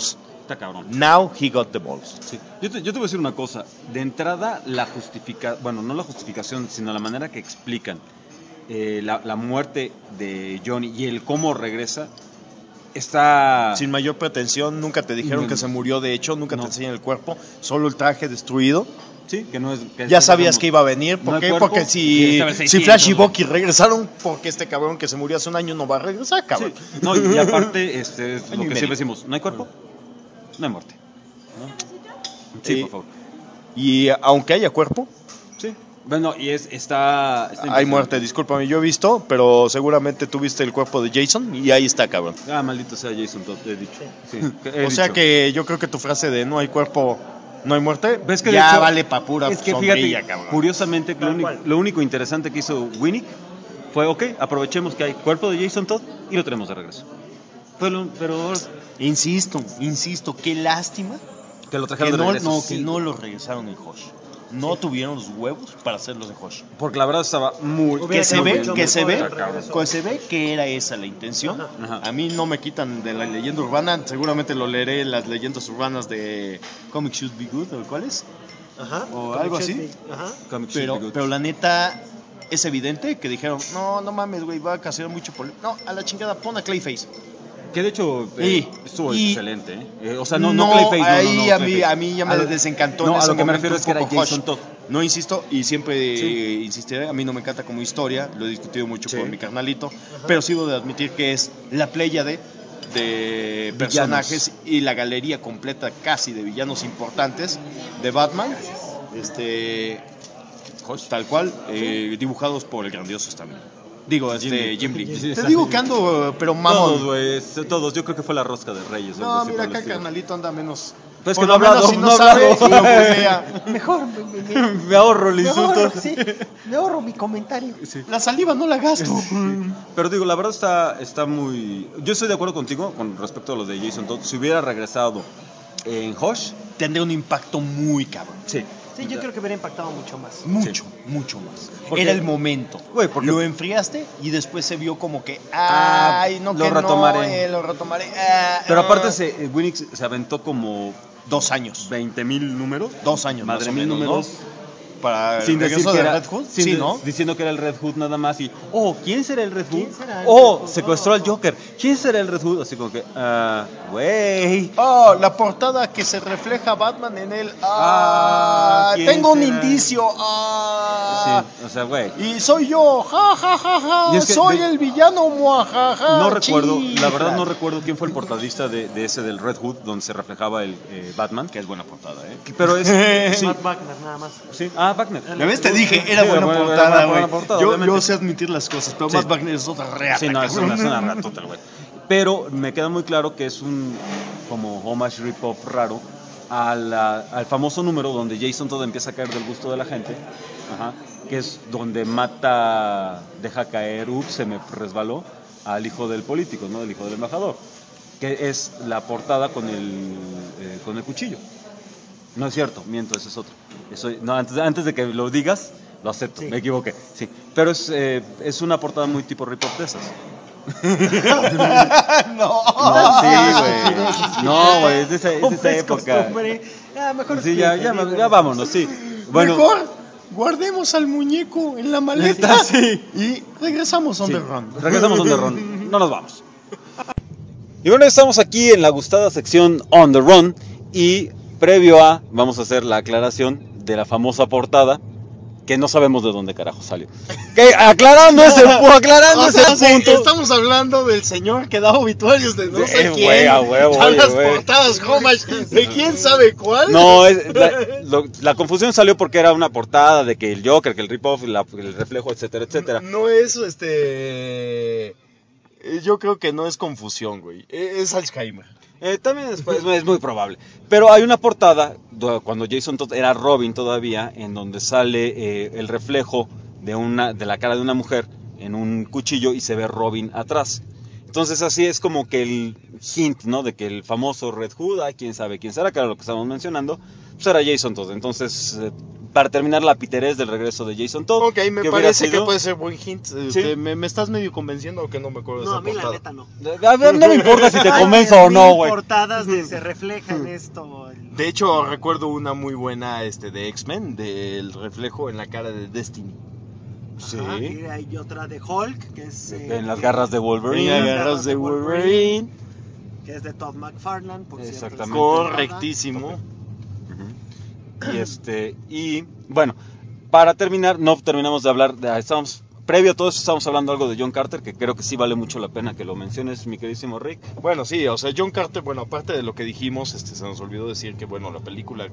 Está cabrón. Now he got the balls. Sí. Yo te voy a decir una cosa. De entrada, bueno, no la justificación, sino la manera que explican la muerte de Johnny y el cómo regresa, está... Sin mayor pretensión, nunca te dijeron No. que se murió, de hecho, nunca No. te enseñan el cuerpo, solo el traje destruido. Sí, que no es... que Ya sabías que iba a venir, No ¿por hay qué? cuerpo, Porque y si estaba el Flash y 600, Bucky regresaron, porque este cabrón que se murió hace un año no va a regresar, cabrón. Sí. No, y aparte, es Año y lo que medio. siempre decimos, no hay cuerpo, no hay muerte. ¿No? Sí, por favor. Y aunque haya cuerpo, Sí. Bueno, y está hay impresionante. muerte, discúlpame, yo he visto, pero seguramente tú viste el cuerpo de Jason y ahí está, cabrón. Ah, maldito sea Jason Todd, he dicho. Sí, O sea que yo creo que tu frase de no hay cuerpo, no hay muerte, ¿Ves que de ya hecho, vale pa' pura es que sombrilla, fíjate, cabrón. curiosamente, lo único interesante que hizo Winnick fue, ok, aprovechemos que hay cuerpo de Jason Todd y lo tenemos de regreso. Pero Insisto, qué lástima que lo que trajeron de regreso. que no lo regresaron en Hosh. No tuvieron los huevos para hacerlos en Hosh. Porque la verdad estaba muy... Que se ve, mucho que se ve, mejor el regreso. que se ve que era esa la intención. Ajá. A mí no me quitan de la leyenda urbana, seguramente lo leeré en las leyendas urbanas de Comic Should Be Good o cuáles, Ajá. o algo así. Ajá. Comic Should Be Good. Pero la neta es evidente que dijeron, no mames, güey, va a causar mucho problema. No, a la chingada, pon a Clayface. Que de hecho estuvo y- excelente, ¿eh? O sea, no Clayface, no, ahí no, a mí Clayface. ya me desencantó. No, en a ese lo que me momento refiero un es que era poco Jason Hush. Todd. No insisto y siempre Sí. insistiré, a mí no me encanta como historia, lo he discutido mucho Sí. con mi carnalito, pero sí debo de admitir que es la pléyade de personajes y la galería completa casi de villanos importantes de Batman, tal cual, dibujados por el grandioso Stan Lee. Digo, Jim Lee. Sí, Te digo que ando, pero Todos, mamón. güey, todos. Yo creo que fue la rosca de Reyes. o algo No, así mira por el acá estilo. carnalito anda menos. Pues por que no lo ha menos hablado, si no no ha sabe, hablado. lo googlea. Mejor, Me ahorro el me insulto. ahorro, sí, me ahorro mi comentario. La saliva no la gasto. Pero digo, la verdad está muy... Yo estoy de acuerdo contigo con respecto a lo de Jason Todd. Si hubiera regresado en Hosh, Tendría un impacto muy cabrón. sí. Sí, yo creo que hubiera impactado mucho más. Mucho más. Porque- Era el momento. Güey, porque- Lo enfriaste y después se vio como que, ay, no, lo que retomaré. no, lo retomaré. Pero aparte, Winnick se aventó como 2 años. 20,000 números. 2 años. Madre más o mil menos, números. ¿no? Para Sin el decir regreso que de era Red Hood. sin Sí, de- ¿no? Diciendo que era el Red Hood nada más y ¿quién será el Red Hood? ¿Quién será el Oh, Red Hood? secuestró al Joker. ¿Quién será el Red Hood? Así como que güey. Oh, la portada que se refleja Batman en él. ¿quién Tengo un será? indicio. Sí, o sea, güey. Y soy yo. Ja, ja, ja, ja. Y es que soy de- el villano. Muajaja. No recuerdo, la chifla. verdad no recuerdo quién fue el portadista de ese del Red Hood donde se reflejaba el Batman. Que es buena portada, ¿eh? Pero es sí, Matt Wagner, nada más. sí. Ah, Wagner. ¿Ya ves? Te dije, era Sí, buena era portada, buena güey. portada, Yo obviamente. sé admitir las cosas, pero Sí. Matt Wagner es otra reata. Sí, no, es cabrón. una ratota, güey. Pero me queda muy claro que es un como homage rip-off raro al famoso número donde Jason Todd empieza a caer del gusto de la gente, ajá, que es donde deja caer, se me resbaló, al hijo del político, ¿no? El hijo del embajador, que es la portada con el cuchillo. No es cierto, miento, ese es otro. No, antes de que lo digas, lo acepto, Sí. me equivoqué. Sí, pero es una portada muy tipo rip-off de esas. No. No, sí, güey. No, güey, es de esa época. Mejor Sí, ya vámonos, sí. Bueno, Mejor guardemos al muñeco en la maleta está así. y regresamos a Sí, On The Run. regresamos a On The Run. No nos vamos. Y bueno, estamos aquí en la gustada sección On The Run. Y previo a, vamos a hacer la aclaración de la famosa portada, que no sabemos de dónde carajo salió. Que aclarando ese punto. Estamos hablando del señor que da obituarios de no sé güey, quién. a huevo, Ya oye, las güey. portadas homage de quién sabe cuál. No, la confusión salió porque era una portada de que el Joker, que el rip-off, el reflejo, etcétera, etcétera. No es yo creo que no es confusión, güey. Es Alzheimer. También es muy probable. Pero hay una portada, cuando Jason Todd era Robin todavía, en donde sale el reflejo de la cara de una mujer en un cuchillo y se ve Robin atrás. Entonces así es como que el hint, ¿no? De que el famoso Red Hood, quién sabe quién será, que era lo que estábamos mencionando, pues era Jason Todd. Entonces para terminar, la piterez del regreso de Jason Todd. Ok, me que hubiera parece sido- que puede ser buen hint. Sí. Me estás medio convenciendo que no me acuerdo de No, esa a mí la portada. neta no. A ver, no me importa si te Hay convenzo o no, 10,000 güey. portadas de se refleja en esto. De hecho, recuerdo una muy buena de X-Men, del reflejo en la cara de Destiny. Sí. Ajá, y hay otra de Hulk, que es... En las garras de En Wolverine. las garras de Wolverine. Que es de Todd McFarlane, por cierto. Exactamente. Correctísimo. Y bueno, para terminar, no terminamos de hablar, previo a todo eso estamos hablando algo de John Carter, que creo que sí vale mucho la pena que lo menciones, mi queridísimo Rick. Bueno, sí, o sea, John Carter, bueno, aparte de lo que dijimos, se nos olvidó decir que, bueno, la película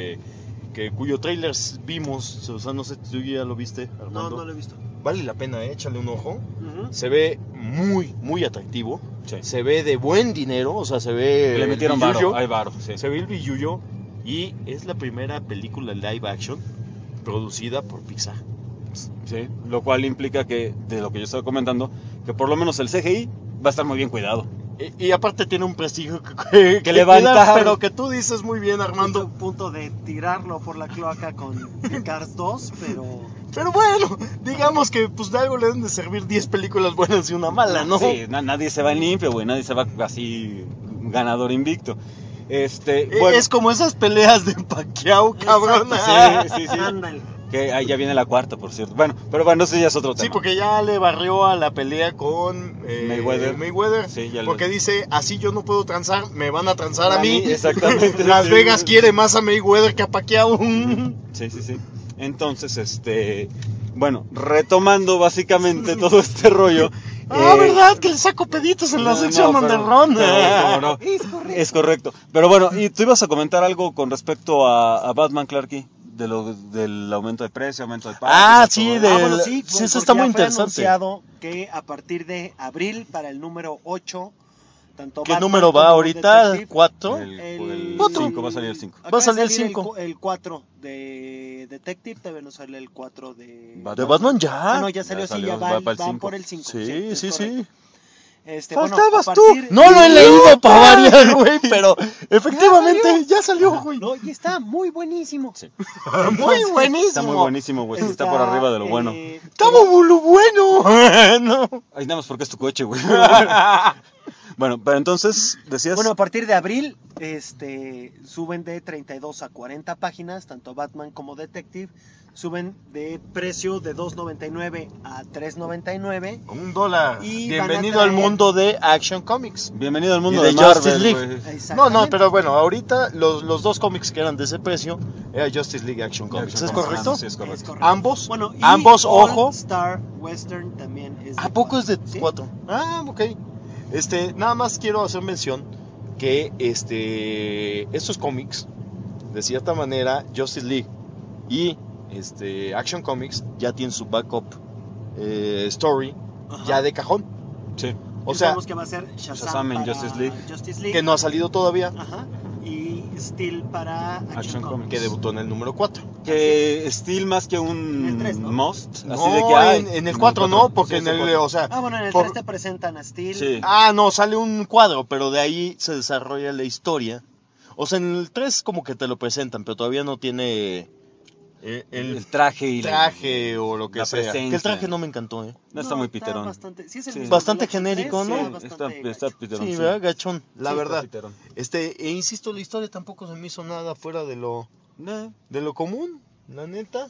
cuyo trailer vimos, o sea, no sé, ¿tú ya lo viste, No, Armando? no lo he visto. Vale la pena, échale un ojo. Ujú. Se ve muy, muy atractivo. Sí. Se ve de buen dinero, o sea, se ve... Le el metieron billullo. varo, hay varo, sí. Se ve el billullo y es la primera película live action producida por Pixar. Sí, lo cual implica que, de lo que yo estaba comentando, que por lo menos el CGI va a estar muy bien cuidado. Y aparte tiene un prestigio que levantar. cuidar, pero que tú dices muy bien, Armando, Armando. punto de tirarlo por la cloaca con Cars 2, pero... Pero bueno, digamos que pues de algo le deben de servir 10 películas buenas y una mala, ¿no? Sí, nadie se va en limpio, güey, nadie se va así ganador invicto. Bueno, Es como esas peleas de Pacquiao, cabrón. sí, sí. Ándale. Que ahí ya viene la cuarta, por cierto. Bueno, pero bueno, ese ya es otro tema. Sí, porque ya le barrió a la pelea con Mayweather. Sí, ya porque dice, así yo no puedo transar, me van a transar a mí. Exactamente. Las Sí. Vegas quiere más a Mayweather que a Pacquiao. Sí, sí, sí. Entonces, bueno, retomando básicamente todo este rollo. ¿Verdad? Que le saco peditos en la sección underground. ¿Cómo no? Es correcto. Pero bueno, y tú ibas a comentar algo con respecto a Batman Clarky, del aumento de precio, aumento de pago. Sí, bueno, sí, porque eso está ya muy fue interesante. anunciado que a partir de abril para el número 8, tanto ¿Qué Batman número va como ahorita? Detective, ¿4? El Cuatro. 5, va a salir el 5. acaba Va a de salir el salir 5. El 4 de Detective, todavía no sale el 4 de... ¿De Batman ya? no, ya salió, Ya salió, sí, ya va para el van 5. por el 5. Sí, es sí, correcto. sí. Bueno, Faltabas a tú. partir- No lo he leído para variar, güey, pero efectivamente ya salió, güey. No, y está muy buenísimo. Sí. Muy buenísimo. Está muy buenísimo, güey. Sí, está por arriba de lo bueno. Estamos muy bueno. No. Ay, nada más porque es tu coche, güey. Bueno, pero entonces, decías... Bueno, a partir de abril, suben de 32 a 40 páginas, tanto Batman como Detective. Suben de precio de $2.99 a $3.99. $1. Y Bienvenido van a al traer- mundo de Action Comics. Bienvenido al mundo Y de de Marvel, Justice League. güey. No, Exactamente. pero bueno, ahorita los dos cómics que eran de ese precio era Justice League Action Comics. ¿Es correcto? Sí, es correcto. Es correcto. Ambos. Bueno, y Ambos, All ojo. Star Western también es de ¿A poco es de 4? 4? Ah, ok. Nada más quiero hacer mención que estos cómics, de cierta manera, Justice League y Action Comics ya tienen su backup story Ajá. ya de cajón. Sí. O sea, Pensamos que va a ser Shazam Shazam en para Justice League. Justice League. que no ha salido todavía, Ajá. Y Steel para Action, Action Comics. Comics. que debutó en el número 4. Que Steel más que En un el 3, ¿no? must. Así No, de que hay. en el 4 no, porque Sí, en es el, 4. o sea, Ah, bueno, en el por- 3 te presentan a Steel. Sí. no, sale un cuadro, pero de ahí se desarrolla la historia. O sea, en el 3 como que te lo presentan, pero todavía no tiene el El traje y traje o lo que la sea. presencia. Que el traje no me encantó, No está muy piterón. Bastante, sí es el Sí. mismo Bastante del genérico, 3, ¿no? sí, Sí, bastante está gacho. piterón. Sí, ¿verdad? Gachón, la Sí, verdad. está piterón. Insisto, la historia tampoco se me hizo nada fuera de lo común, la neta.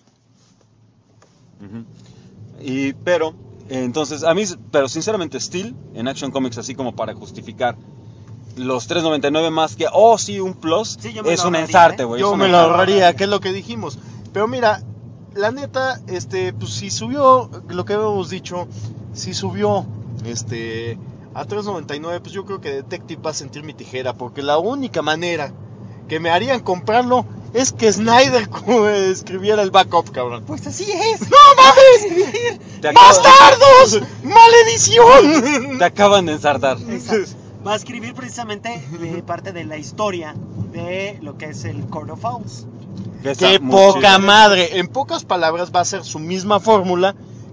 Ujú. Pero, entonces, pero sinceramente, Steel en Action Comics, así como para justificar los $3.99 más que, sí, un plus, Sí, yo me es lo un ahorraría, ensarte, ¿eh? güey. Yo es un me lo ensarte. ahorraría, que es lo que dijimos. Pero mira, la neta, pues si subió, lo que habíamos dicho, si subió, a $3.99, pues yo creo que Detective va a sentir mi tijera, porque la única manera que me harían comprarlo es que Snyder escribiera el backup, cabrón. Pues así es. ¡No mames! Te acab- ¡Bastardos! ¡Maledición! Te acaban de ensartar. Exacto. Va a escribir precisamente parte de la historia de lo que es el Court of Owls. Que está ¡Qué muy poca chido. madre! En pocas palabras va a ser su misma fórmula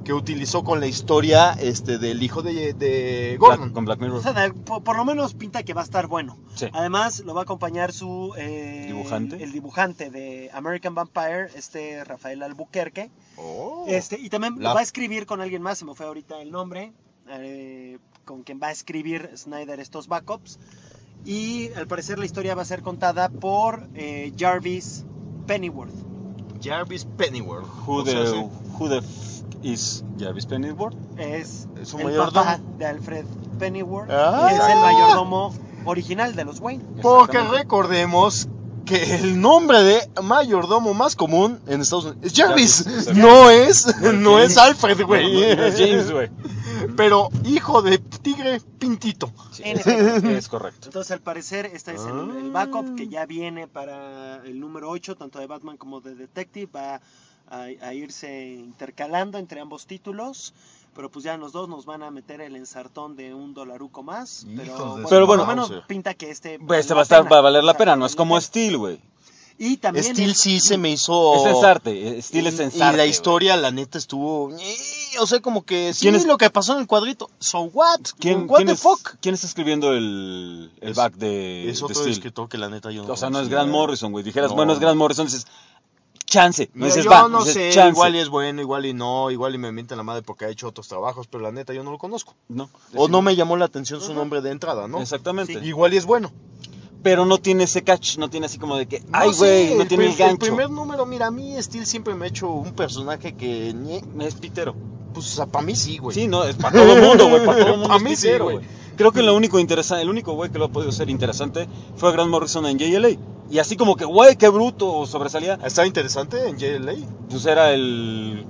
que utilizó con la historia del hijo de Gordon. Con Black Mirror. O sea, por lo menos pinta que va a estar bueno. Sí. Además, lo va a acompañar su ¿Dibujante? el dibujante de American Vampire, Rafael Albuquerque. Oh. Y también La- va a escribir con alguien más, se me fue ahorita el nombre, con quien va a escribir Snyder estos backups. Y al parecer la historia va a ser contada por Jarvis Pennyworth. Jarvis Pennyworth. Who O sea, sí. the f is Jarvis Pennyworth? Es Es un el mayordomo. papá de Alfred Pennyworth, Ah. que es el mayordomo original de los Wayne. Porque Exactamente. recordemos que el nombre de mayordomo más común en Estados Unidos es Jarvis. Jarvis. No es Alfred, güey. Es James, güey. Pero hijo de tigre pintito. Sí, En efecto. es correcto. Entonces, al parecer, este es el backup que ya viene para el número 8, tanto de Batman como de Detective. Va a irse intercalando entre ambos títulos. Pero pues ya los dos nos van a meter el ensartón de $1 más. Hijos de Pero por bueno, lo menos Bowser. pinta que este Pues vale va a valer la O sea, pena, no es vale como la pena. Steel, güey. Y también Steel sí se me hizo. Ese es arte, Steel es Y ensarte. la historia, la neta, estuvo. O sea, como que sí, ¿Quién es- lo que pasó en el cuadrito. So what? ¿Quién, What quién the es, fuck? ¿Quién está escribiendo el back de Es otro Steel? escritor que la neta yo no O sea, no es conocía. Grant Morrison, güey. Dijeras, No. bueno, es Grant Morrison, dices, chance. No Mira, dices, yo va, no dices, sé, chance. igual y es bueno, igual y no, igual y me miente la madre porque ha hecho otros trabajos, pero la neta yo no lo conozco. No, O no me llamó la atención su nombre de entrada, ¿no? Exactamente. Igual y es bueno. Pero no tiene ese catch, no tiene así como de que, No ay, sé, güey, no tiene el gancho. primer número, mira, a mí Steel siempre me ha hecho un personaje que, Es pitero. pues, para mí sí, güey. Sí, no, es para todo el mundo, güey, para todo el mundo Pa' es mí sí, pitero, güey. güey. Creo que lo único interesante, el único güey que lo ha podido ser interesante fue Grant Morrison en JLA. Y así como que, güey, qué bruto sobresalía, Está interesante en JLA. pues era el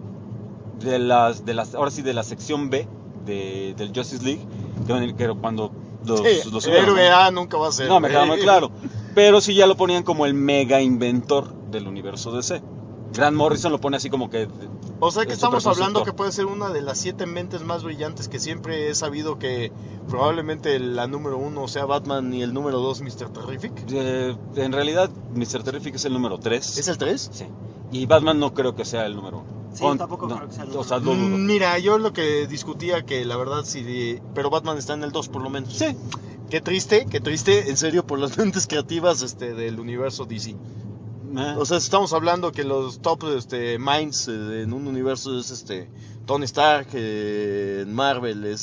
ahora sí de la sección B del Justice League, que era cuando los subieron, héroe ¿no? A nunca va a ser. No, me güey. queda muy claro. Pero sí ya lo ponían como el mega inventor del universo DC. Grant Morrison lo pone así como que... O sea que el estamos hablando superconstructor. que puede ser una de las 7 mentes más brillantes que siempre he sabido que probablemente la número 1 sea Batman y el número 2 Mr. Terrific. En realidad, Mr. Terrific es el número 3. ¿Es el 3? Sí. Y Batman no creo que sea el número 1. Sí, tampoco creo que sea el O sea, número lo dudo. Mira, yo lo que discutía que la verdad sí, pero Batman está en el 2 por lo menos. Sí. Qué triste, en serio, por las mentes creativas del universo DC. O sea, estamos hablando que los top minds en un universo es Tony Stark, en Marvel es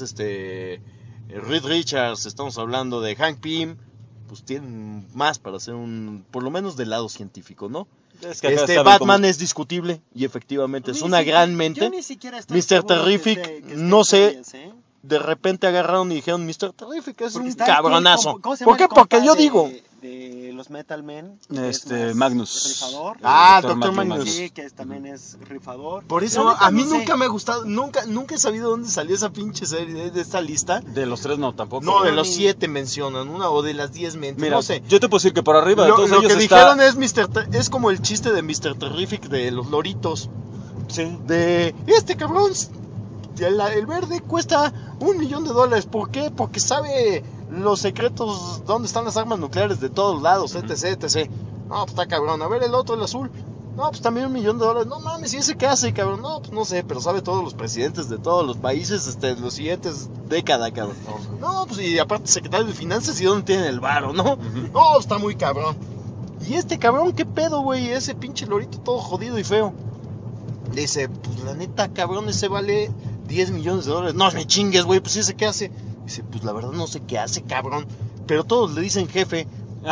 Reed Richards, estamos hablando de Hank Pym, pues tienen más para hacer por lo menos del lado científico, ¿no? Es que acá saben Batman cómo- es discutible y efectivamente es Ni una siquiera- gran mente. yo ni siquiera estoy Mr. seguro Terrific, que esté no en sé, series, ¿eh? De repente agarraron y dijeron Mr. Terrific es Porque un está aquí, cabronazo. ¿cómo se llama ¿Por qué? el compa Porque yo de- digo. de los Metal Men, Magnus. rifador. Ah, Dr. Dr. Magnus. Magnus. Sí, que también es rifador. Por eso La neta, a mí no sé. nunca me ha gustado, nunca he sabido dónde salió esa pinche serie de esta lista. De los 3 no, tampoco. No, de no, los ni- 7 mencionan, una o de las 10 mentes, Mira, no sé. yo te puedo decir que por arriba de Lo todos que ellos dijeron está... es como el chiste de Mr. Terrific de los loritos. Sí. De cabrón, el verde cuesta $1,000,000. ¿Por qué? Porque sabe los secretos, dónde están las armas nucleares de todos lados, etc, etc. No, pues está cabrón. A ver el otro, el azul. No, pues también $1,000,000. No mames, ¿y ese qué hace, cabrón? No, pues no sé, pero sabe todos los presidentes de todos los países, los siguientes décadas, cabrón. No, pues y aparte secretario de finanzas y dónde tienen el varo, ¿no? No, está muy cabrón. Y cabrón, ¿qué pedo, güey? Ese pinche lorito todo jodido y feo. Dice, pues la neta, cabrón, ese vale $10,000,000. No me chingues, güey, pues ese qué hace. Dice, pues la verdad no sé qué hace, cabrón. Pero todos le dicen jefe.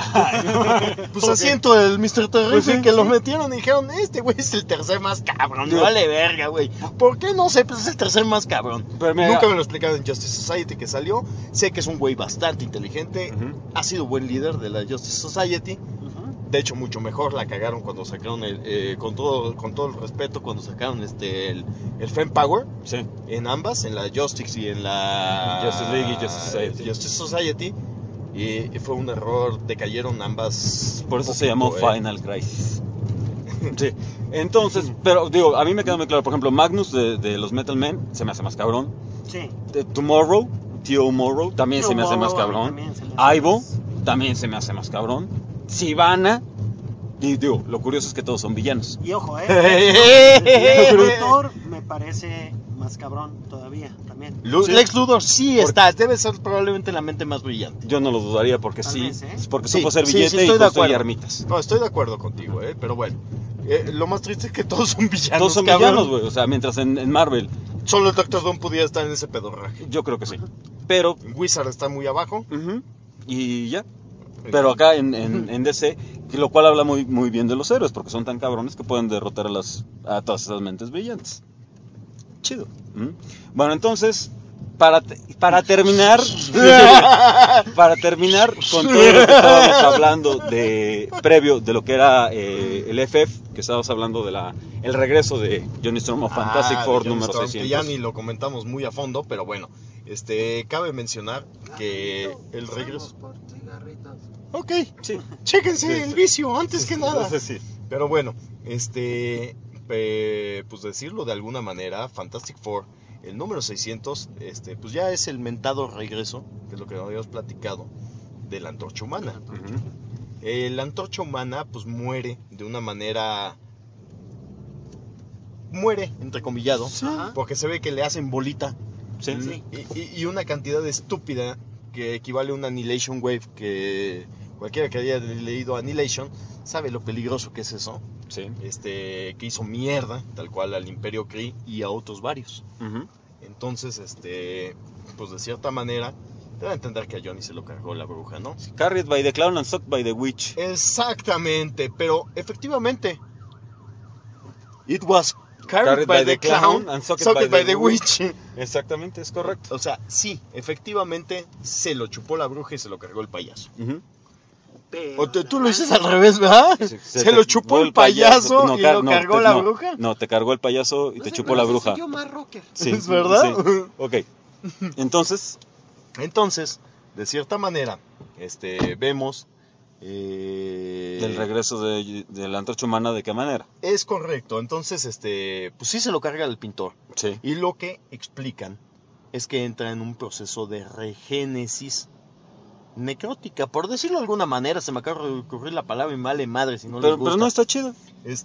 Pues asiento el Mr. Terrific Pues sí, que lo sí. metieron y dijeron, este güey es el tercer más cabrón, Sí. no vale verga, güey. ¿Por qué? No sé, pues es el tercer más cabrón. Pero mira- Nunca me lo explicaron en Justice Society que salió. Sé que es un güey bastante inteligente, Ujú. ha sido buen líder de la Justice Society. De hecho, mucho mejor la cagaron cuando sacaron con todo el respeto, cuando sacaron el Fem Power Sí. en ambas, en la Justice y en la Justice League y Justice Society. Justice Society. Y fue un error, decayeron ambas. Por eso un se llamó poquito, Final Crisis. Sí. Entonces, pero digo, a mí me queda muy claro, por ejemplo, Magnus de los Metal Men se me hace más cabrón. Sí. De Tomorrow, Tío Morrow, también se me hace más cabrón. También se me hace Ivo, más- también se me hace más cabrón. Sivana, y digo, lo curioso es que todos son villanos. Y ojo, ¡Eh! el escritor me me parece más cabrón todavía también. Sí. Lex Luthor sí está, debe ser probablemente la mente más brillante. Yo no lo dudaría porque Tal sí, vez, ¿eh? porque Sí, supo ser sí, billete sí, y estoy de construye acuerdo. armitas. No, estoy de acuerdo contigo, pero bueno. Lo más triste es que todos son villanos. Todos son cabrón. villanos, güey. O sea, mientras en Marvel, Solo el Doctor Doom pudiera estar en ese pedorraje. yo creo que sí. Pero, Wizard está muy abajo. y ya. Pero acá en DC, lo cual habla muy, muy bien de los héroes, porque son tan cabrones que pueden derrotar a todas esas mentes brillantes. Chido. Bueno, entonces, para terminar, para terminar con todo lo que estábamos hablando previo de lo que era el FF, que estábamos hablando de el regreso de Johnny Storm of Fantastic de Four Johnny número Storm, 600. Que ya ni lo comentamos muy a fondo, pero bueno. Cabe mencionar que el regreso... Ok, Sí. chéquense el vicio antes que nada. Entonces, sí. Pero bueno, pues decirlo de alguna manera, Fantastic Four, el número 600, pues ya es el mentado regreso, que es lo que habíamos platicado, de la Antorcha Humana. La Antorcha Humana, pues muere de una manera... Muere, entrecomillado, porque se ve que le hacen bolita. Sí. Y una cantidad estúpida que equivale a una Annihilation Wave, que cualquiera que haya leído Annihilation sabe lo peligroso que es eso. Sí. Que hizo mierda, tal cual, al Imperio Kree y a otros varios. Ujú. Entonces, pues de cierta manera, te da a entender que a Johnny se lo cargó la bruja, ¿no? Carried by the Clown and Sucked by the Witch. Exactamente, pero efectivamente, it was carried by the clown and sucked by the witch. Exactamente, es correcto. O sea, sí, efectivamente se lo chupó la bruja y se lo cargó el payaso. Pero O tú lo dices al revés, ¿verdad? Se lo chupó el payaso y lo cargó la bruja. No, te cargó el payaso y te chupó la bruja. Yo más rocker. Sí, ¿Es verdad? sí. Ok. Entonces, De cierta manera, vemos... del regreso de la Antorcha Humana, ¿de qué manera? Es correcto, entonces, pues sí se lo carga el pintor. Sí. Y lo que explican es que entra en un proceso de regénesis necrótica, por decirlo de alguna manera. Se me acaba de ocurrir la palabra y me vale madre si no les gusta. Pero no está chido.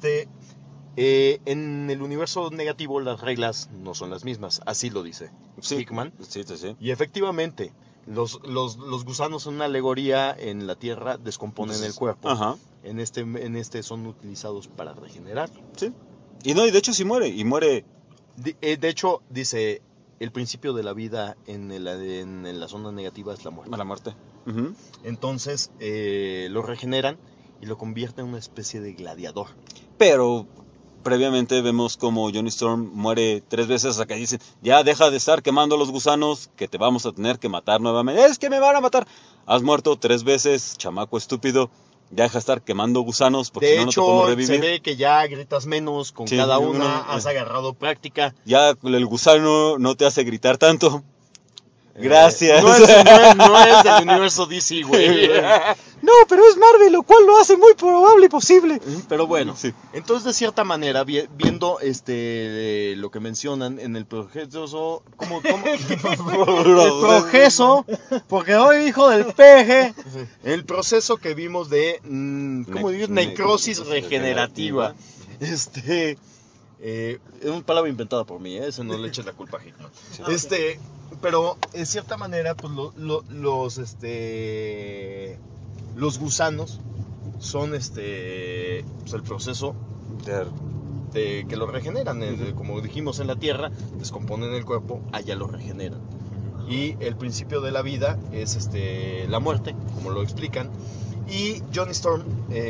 En el universo negativo las reglas no son las mismas, así lo dice Hickman. Sí. Y efectivamente, los gusanos son una alegoría en la Tierra, descomponen el cuerpo. Ajá. En este son utilizados para regenerar. Sí. Y no, y de hecho sí muere. Y muere. De hecho, dice, el principio de la vida en la zona negativa es la muerte. A la muerte. Ujú. Entonces, lo regeneran y lo convierten en una especie de gladiador. Pero previamente vemos como Johnny Storm muere 3 veces hasta que dicen, ya deja de estar quemando los gusanos, que te vamos a tener que matar nuevamente. Es que me van a matar. Has muerto 3 veces, chamaco estúpido. Ya deja de estar quemando gusanos porque De si no, no te podemos hecho, revivir. se ve que ya gritas menos con Sí, cada uno, una, has agarrado práctica. Ya el gusano no te hace gritar tanto. Gracias. No es del universo DC, güey. No, pero es Marvel, lo cual lo hace muy probable y posible. Pero bueno, Sí. entonces de cierta manera, viendo lo que mencionan en el proceso, ¿cómo? El proceso, porque hoy hijo del peje, el proceso que vimos de, ¿cómo digo? Necrosis regenerativa. Es una palabra inventada por mí, eso no le eches la culpa a Hickman. Pero en cierta manera, pues los gusanos son pues el proceso de que lo regeneran, como dijimos en la Tierra, descomponen el cuerpo, allá lo regeneran. Y el principio de la vida es la muerte, como lo explican. Y Johnny Storm,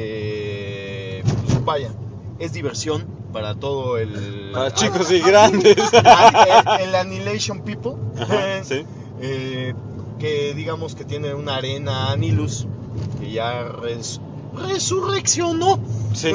pues vaya, es diversión para todo el... Para chicos y grandes. el Annihilation People. Ajá, sí. Que digamos que tiene una arena Anilus que ya resurreccionó. Sí.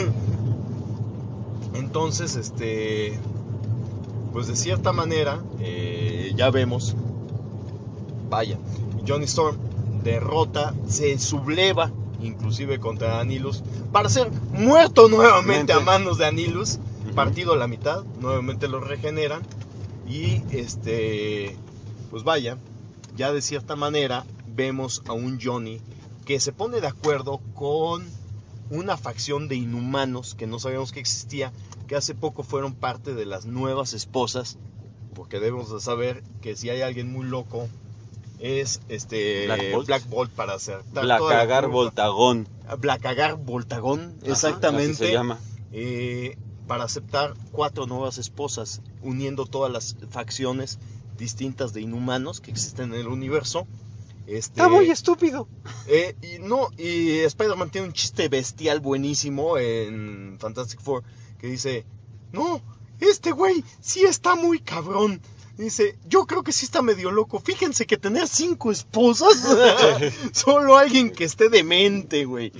Entonces, pues de cierta manera, ya vemos, vaya, Johnny Storm derrota, se subleva inclusive contra Anilus para ser muerto nuevamente a manos de Anilus, partido a la mitad, nuevamente lo regeneran y pues vaya, ya de cierta manera vemos a un Johnny que se pone de acuerdo con una facción de inhumanos que no sabíamos que existía, que hace poco fueron parte de las nuevas esposas, porque debemos de saber que si hay alguien muy loco es Black Bolt para hacer Blackagar Voltagón. Blackagar Voltagón, Ajá, exactamente. así se llama. Para aceptar 4 nuevas esposas, uniendo todas las facciones distintas de inhumanos que existen en el universo. Está muy estúpido. Y Spider-Man tiene un chiste bestial buenísimo en Fantastic Four que dice, no, este güey sí está muy cabrón. Dice, yo creo que sí está medio loco. Fíjense que tener 5 esposas, solo alguien que esté demente, güey.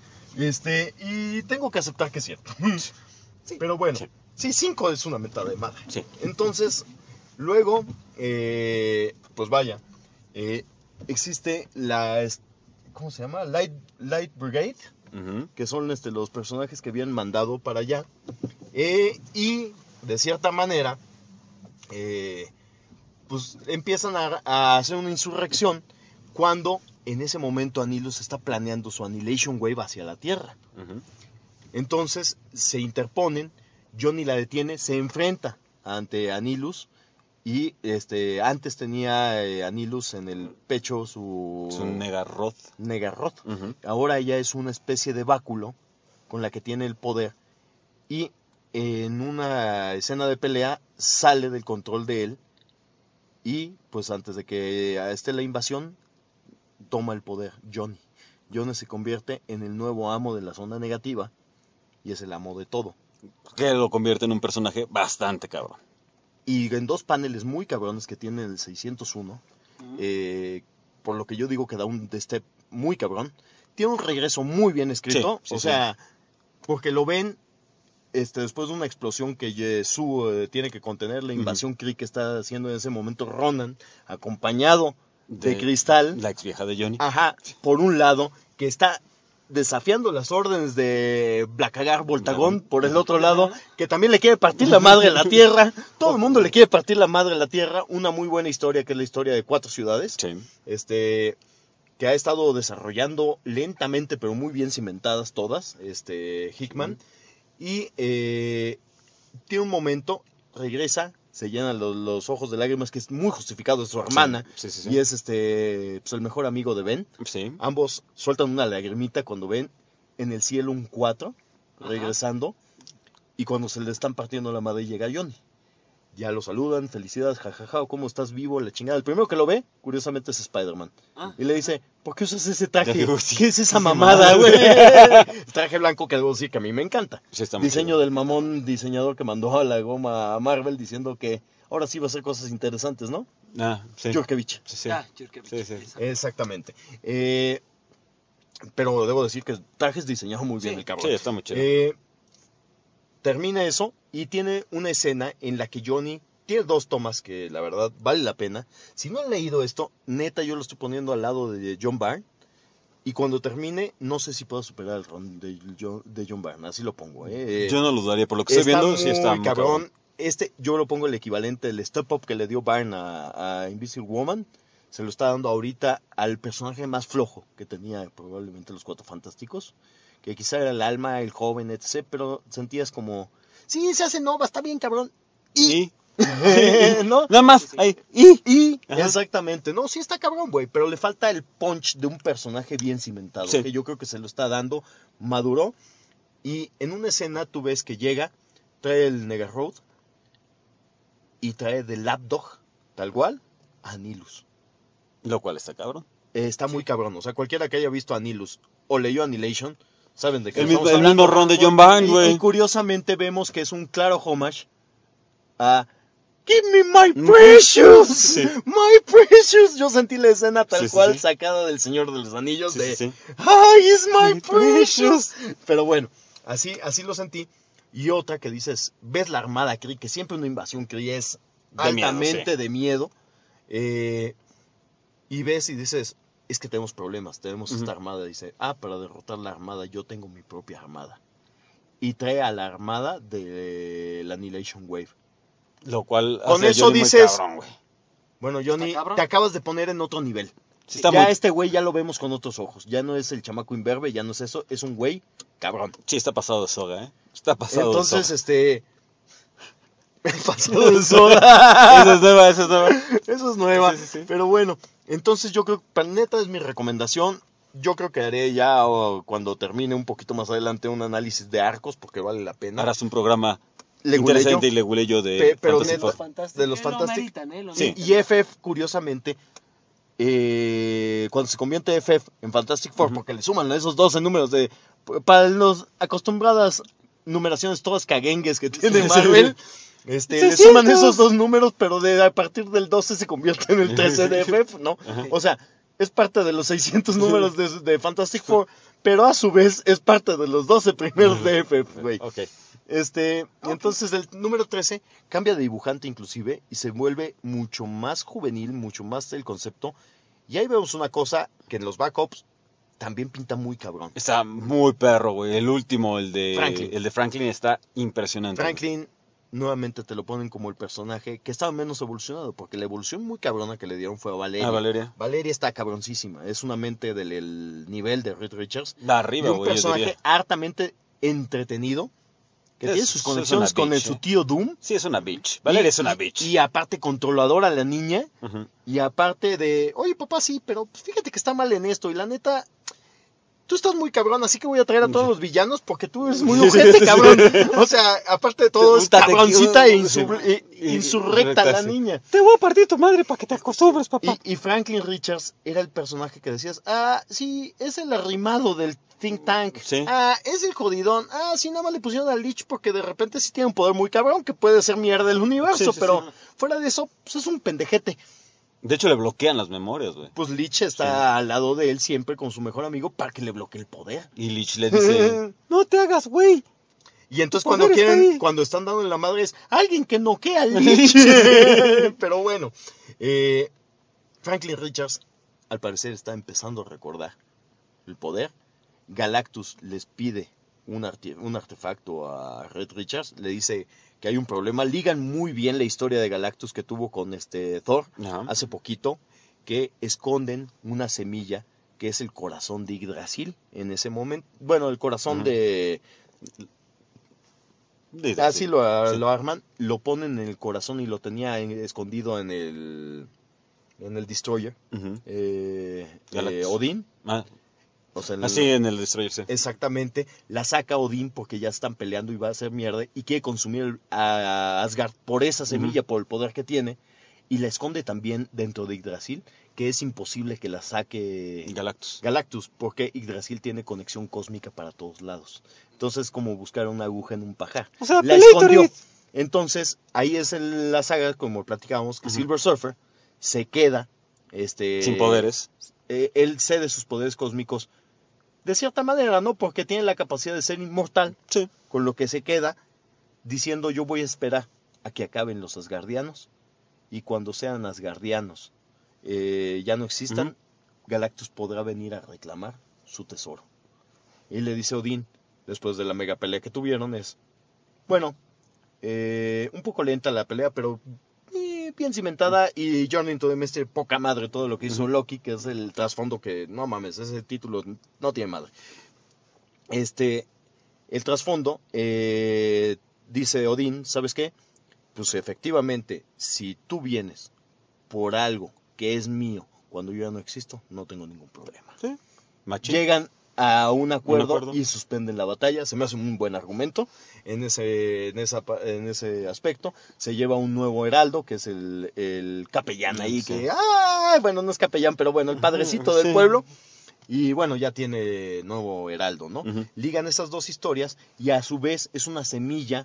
Y tengo que aceptar que es cierto. Sí, pero bueno, sí, 5 es una meta de madre. Sí. Entonces, luego, pues vaya, existe ¿cómo se llama? Light Brigade, que son los personajes que habían mandado para allá. Y de cierta manera, pues empiezan a hacer una insurrección cuando en ese momento Anilus está planeando su Annihilation Wave hacia la Tierra. Entonces se interponen, Johnny la detiene, se enfrenta ante Anilus y antes tenía Anilus en el pecho su Negaroth. Ahora ella es una especie de báculo con la que tiene el poder y en una escena de pelea sale del control de él y pues antes de que esté la invasión toma el poder Johnny se convierte en el nuevo amo de la zona negativa y es el amo de todo, Que lo convierte en un personaje bastante cabrón. y en 2 paneles muy cabrones que tiene el 601, por lo que yo digo que da un step muy cabrón, tiene un regreso muy bien escrito, Sí, o sea, porque lo ven después de una explosión que Sue tiene que contener, la invasión Kree que está haciendo en ese momento Ronan, acompañado de Cristal, la ex vieja de Johnny. ajá, por un lado, que está desafiando las órdenes de Blackagar Voltagón, por el otro lado, que también le quiere partir la madre a la Tierra, todo el mundo le quiere partir la madre a la Tierra, una muy buena historia que es la historia de 4 ciudades, Sí. que ha estado desarrollando lentamente pero muy bien cimentadas todas, Hickman, y tiene un momento, regresa, se llenan los ojos de lágrimas, que es muy justificado, es su hermana, Sí. y es pues el mejor amigo de Ben. Sí. Ambos sueltan una lagrimita cuando ven en el cielo un 4 regresando, y cuando se le están partiendo la madre llega Johnny. Ya lo saludan, felicidades, jajaja, ¿cómo estás vivo? La chingada. El primero que lo ve, curiosamente, es Spider-Man. Y le dice, ¿por qué usas ese traje? ¿Qué es esa mamada, güey? El traje blanco que debo decir que a mí me encanta. Sí, está muy Diseño chido. del mamón diseñador que mandó a la goma a Marvel diciendo que ahora sí va a hacer cosas interesantes, ¿no? Sí. Jurkevich. Sí. Sí. Exactamente. Pero debo decir que el traje es diseñado muy bien, el cabrón. Sí, está muy chido. Termina eso y tiene una escena en la que Johnny tiene 2 tomas que la verdad vale la pena. Si no han leído esto, neta yo lo estoy poniendo al lado de John Byrne y cuando termine no sé si puedo superar el run de John Byrne, así lo pongo. Yo no lo dudaría, por lo que estoy viendo, sí está muy cabrón. Yo lo pongo el equivalente, el step up que le dio Byrne a Invisible Woman, se lo está dando ahorita al personaje más flojo que tenía probablemente los 4 Fantásticos, que quizá era el alma, el joven, etc., pero sentías como, sí, se hace nova, está bien cabrón, y ¿no? Nada más, ahí, Ajá. Exactamente, no, sí está cabrón, güey, pero le falta el punch de un personaje bien cimentado, Sí. que yo creo que se lo está dando, maduró, y en una escena tú ves que llega, trae el Negaroth, y trae de Lapdog, tal cual, a Anilus. Lo cual está cabrón. Está muy cabrón, o sea, cualquiera que haya visto Anilus o leyó Annihilation, saben de qué El estamos mismo hablando. ron de John Byrne, Y güey. curiosamente vemos que es un claro homage a Give me my precious, Sí. my precious. Yo sentí la escena tal Sí, sí, cual sí. sacada del Señor de los Anillos Sí, de sí. Ay, is my My precious. Pero bueno, así lo sentí. Y otra que dices, ves la armada Kree, que siempre una invasión Kree es De miedo, altamente sí. de miedo. Y ves y dices, es que tenemos problemas, tenemos esta armada. Dice, para derrotar la armada yo tengo mi propia armada. Y trae a la armada de la Annihilation Wave. Lo cual Con hace a eso Johnny muy dices- cabrón, güey. Bueno, Johnny, ¿Está cabrón? te acabas de poner en otro nivel. Sí, está ya muy- este güey ya lo vemos con otros ojos. Ya no es el chamaco imberbe, ya no es eso, es un güey cabrón. Sí, está pasado de soga, ¿eh? Está pasado Entonces, de pasado de soda. soga. Esa es nueva, esa es nueva. Eso es nueva. Sí, sí, sí. Pero bueno, entonces yo creo que neta es mi recomendación. Yo creo que haré ya cuando termine un poquito más adelante un análisis de arcos porque vale la pena. Harás un programa Legulillo, interesante y legulillo de pero Fantasy neta, Four. de los Lo Fantastic. ameritan, ¿eh? Lo Sí. ameritan. Y FF, curiosamente, cuando se convierte FF en Fantastic Four, porque le suman esos 12 números para los acostumbradas numeraciones todas caguengues que tiene Marvel, le suman esos 2 números, pero a partir del 12 se convierte en el 13 de FF, ¿no? O sea, es parte de los 600 números de Fantastic Four, pero a su vez es parte de los 12 primeros de FF, güey. Ok. Entonces el número 13 cambia de dibujante inclusive y se vuelve mucho más juvenil, mucho más el concepto. Y ahí vemos una cosa que en los backups también pinta muy cabrón. Está muy perro, güey. El último, Franklin. el de Franklin está impresionante. Franklin nuevamente te lo ponen como el personaje que estaba menos evolucionado, porque la evolución muy cabrona que le dieron fue a Valeria. Ah, Valeria. Valeria está cabroncísima, es una mente del nivel de Reed Richards. Da Y arriba, un güey. yo personaje diría. hartamente entretenido, que Es- tiene sus es conexiones una con bitch, su ¿eh? tío Doom. Sí, es una bitch. Valeria es una bitch. Y aparte controladora la niña. Ujú. Y aparte de, oye papá, sí, pero pues, fíjate que está mal en esto. Y la neta, tú estás muy cabrón, así que voy a traer a todos los villanos porque tú eres muy ojete, cabrón. O sea, aparte de todo, es Puta, te cabroncita quiero. insurrecta la Sí. niña. Te voy a partir tu madre para que te acostumbres, papá. Y Franklin Richards era el personaje que decías, ah, sí, es el arrimado del think tank. Sí. Ah, es el jodidón. Ah, sí, nada más le pusieron al Lich porque de repente sí tiene un poder muy cabrón que puede ser mierda el universo, Sí, sí, pero sí. fuera de eso, pues es un pendejete. De hecho, le bloquean las memorias, güey. Pues Lich está al lado de él siempre con su mejor amigo para que le bloquee el poder. Y Lich le dice, no te hagas, güey. Y entonces Tu cuando poder está quieren, ahí. cuando están dando en la madre es alguien que noquea al Lich. Pero bueno, Franklin Richards al parecer está empezando a recordar el poder. Galactus les pide un artefacto a Reed Richards, le dice que hay un problema. Ligan muy bien la historia de Galactus que tuvo con Thor Ajá. hace poquito, que esconden una semilla que es el corazón de Yggdrasil en ese momento. Bueno, el corazón Ujú. de... Dice, Así sí. lo arman, lo ponen en el corazón y lo tenía escondido en el Destroyer. Ujú. Galactus. Odín. Ah, O sea, así en el Destroyer, sí. exactamente, la saca Odín porque ya están peleando y va a hacer mierda y quiere consumir a Asgard por esa semilla, por el poder que tiene, y la esconde también dentro de Yggdrasil, que es imposible que la saque Galactus, porque Yggdrasil tiene conexión cósmica para todos lados. Entonces es como buscar una aguja en un pajar. O sea, La Pelator, escondió. Reed. Entonces, ahí es la saga, como platicábamos, que Ujú. Silver Surfer se queda Sin poderes. él cede sus poderes cósmicos de cierta manera, ¿no? Porque tiene la capacidad de ser inmortal, Sí. con lo que se queda diciendo yo voy a esperar a que acaben los asgardianos y cuando sean asgardianos ya no existan, Ujú. Galactus podrá venir a reclamar su tesoro. Y le dice Odín, después de la mega pelea que tuvieron, es, bueno, un poco lenta la pelea, pero bien cimentada, y Journey into the Mystery, poca madre todo lo que hizo Loki, que es el trasfondo que, no mames, ese título no tiene madre. El trasfondo, dice Odín, ¿sabes qué? Pues efectivamente, si tú vienes por algo que es mío, cuando yo ya no existo, no tengo ningún problema. Sí. Machín. Llegan a un acuerdo, Un acuerdo. y suspenden la batalla. Se me hace un buen argumento en ese aspecto. Se lleva un nuevo heraldo, que es el capellán ahí, Sí. que, bueno, no es capellán, pero bueno, el padrecito del Sí. pueblo. Y bueno, ya tiene nuevo heraldo, ¿no? Ujú. Ligan esas dos historias y a su vez es una semilla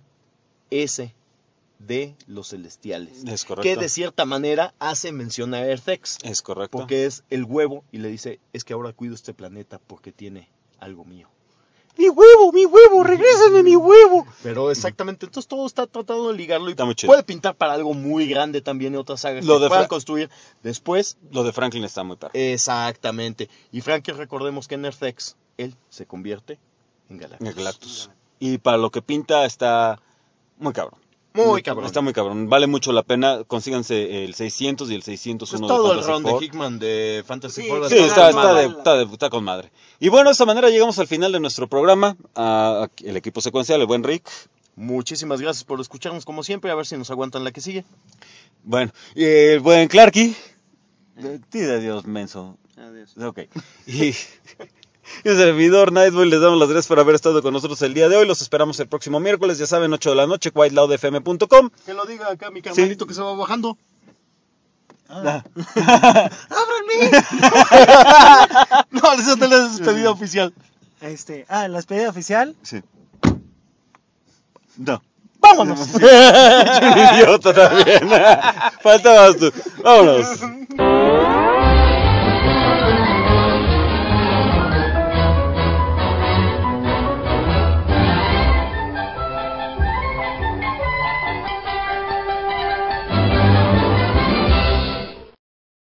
de los celestiales. Es correcto. Que de cierta manera hace mención a Earthex. Es correcto. Porque es el huevo y le dice, es que ahora cuido este planeta porque tiene algo mío. ¡Mi huevo! ¡Regrésame mi huevo! Pero exactamente, entonces todo está tratando de ligarlo y Está muy chido. puede pintar para algo muy grande también en otras sagas Lo que de puedan Fra- construir después. Lo de Franklin está muy perro. Exactamente. Y Franklin, recordemos que en Earthex él se convierte en En Galactus. el Galactus. Y para lo que pinta está muy cabrón. Muy cabrón. Está muy cabrón. Vale mucho la pena. Consíganse el 600 y el 601 Es todo de el Fantasy round de Four. Hickman de Fantasy Sí, Four. Sí, Está está con madre. Y bueno, de esta manera llegamos al final de nuestro programa. El equipo secuencial, el buen Rick. Muchísimas gracias por escucharnos como siempre. A ver si nos aguantan la que sigue. Bueno, y el buen Clarky. Tira Dios, menso. Adiós. Ok. Y el servidor Nightboy, les damos las gracias por haber estado con nosotros el día de hoy. Los esperamos el próximo miércoles, ya saben, 8 de la noche, whiteloudfm.com. Que lo diga acá mi carnalito que se va bajando. Ah. No, esa te la despedida oficial. La despedida oficial. Sí. No. ¡Vámonos! Soy un idiota también. Faltabas tú. Vámonos.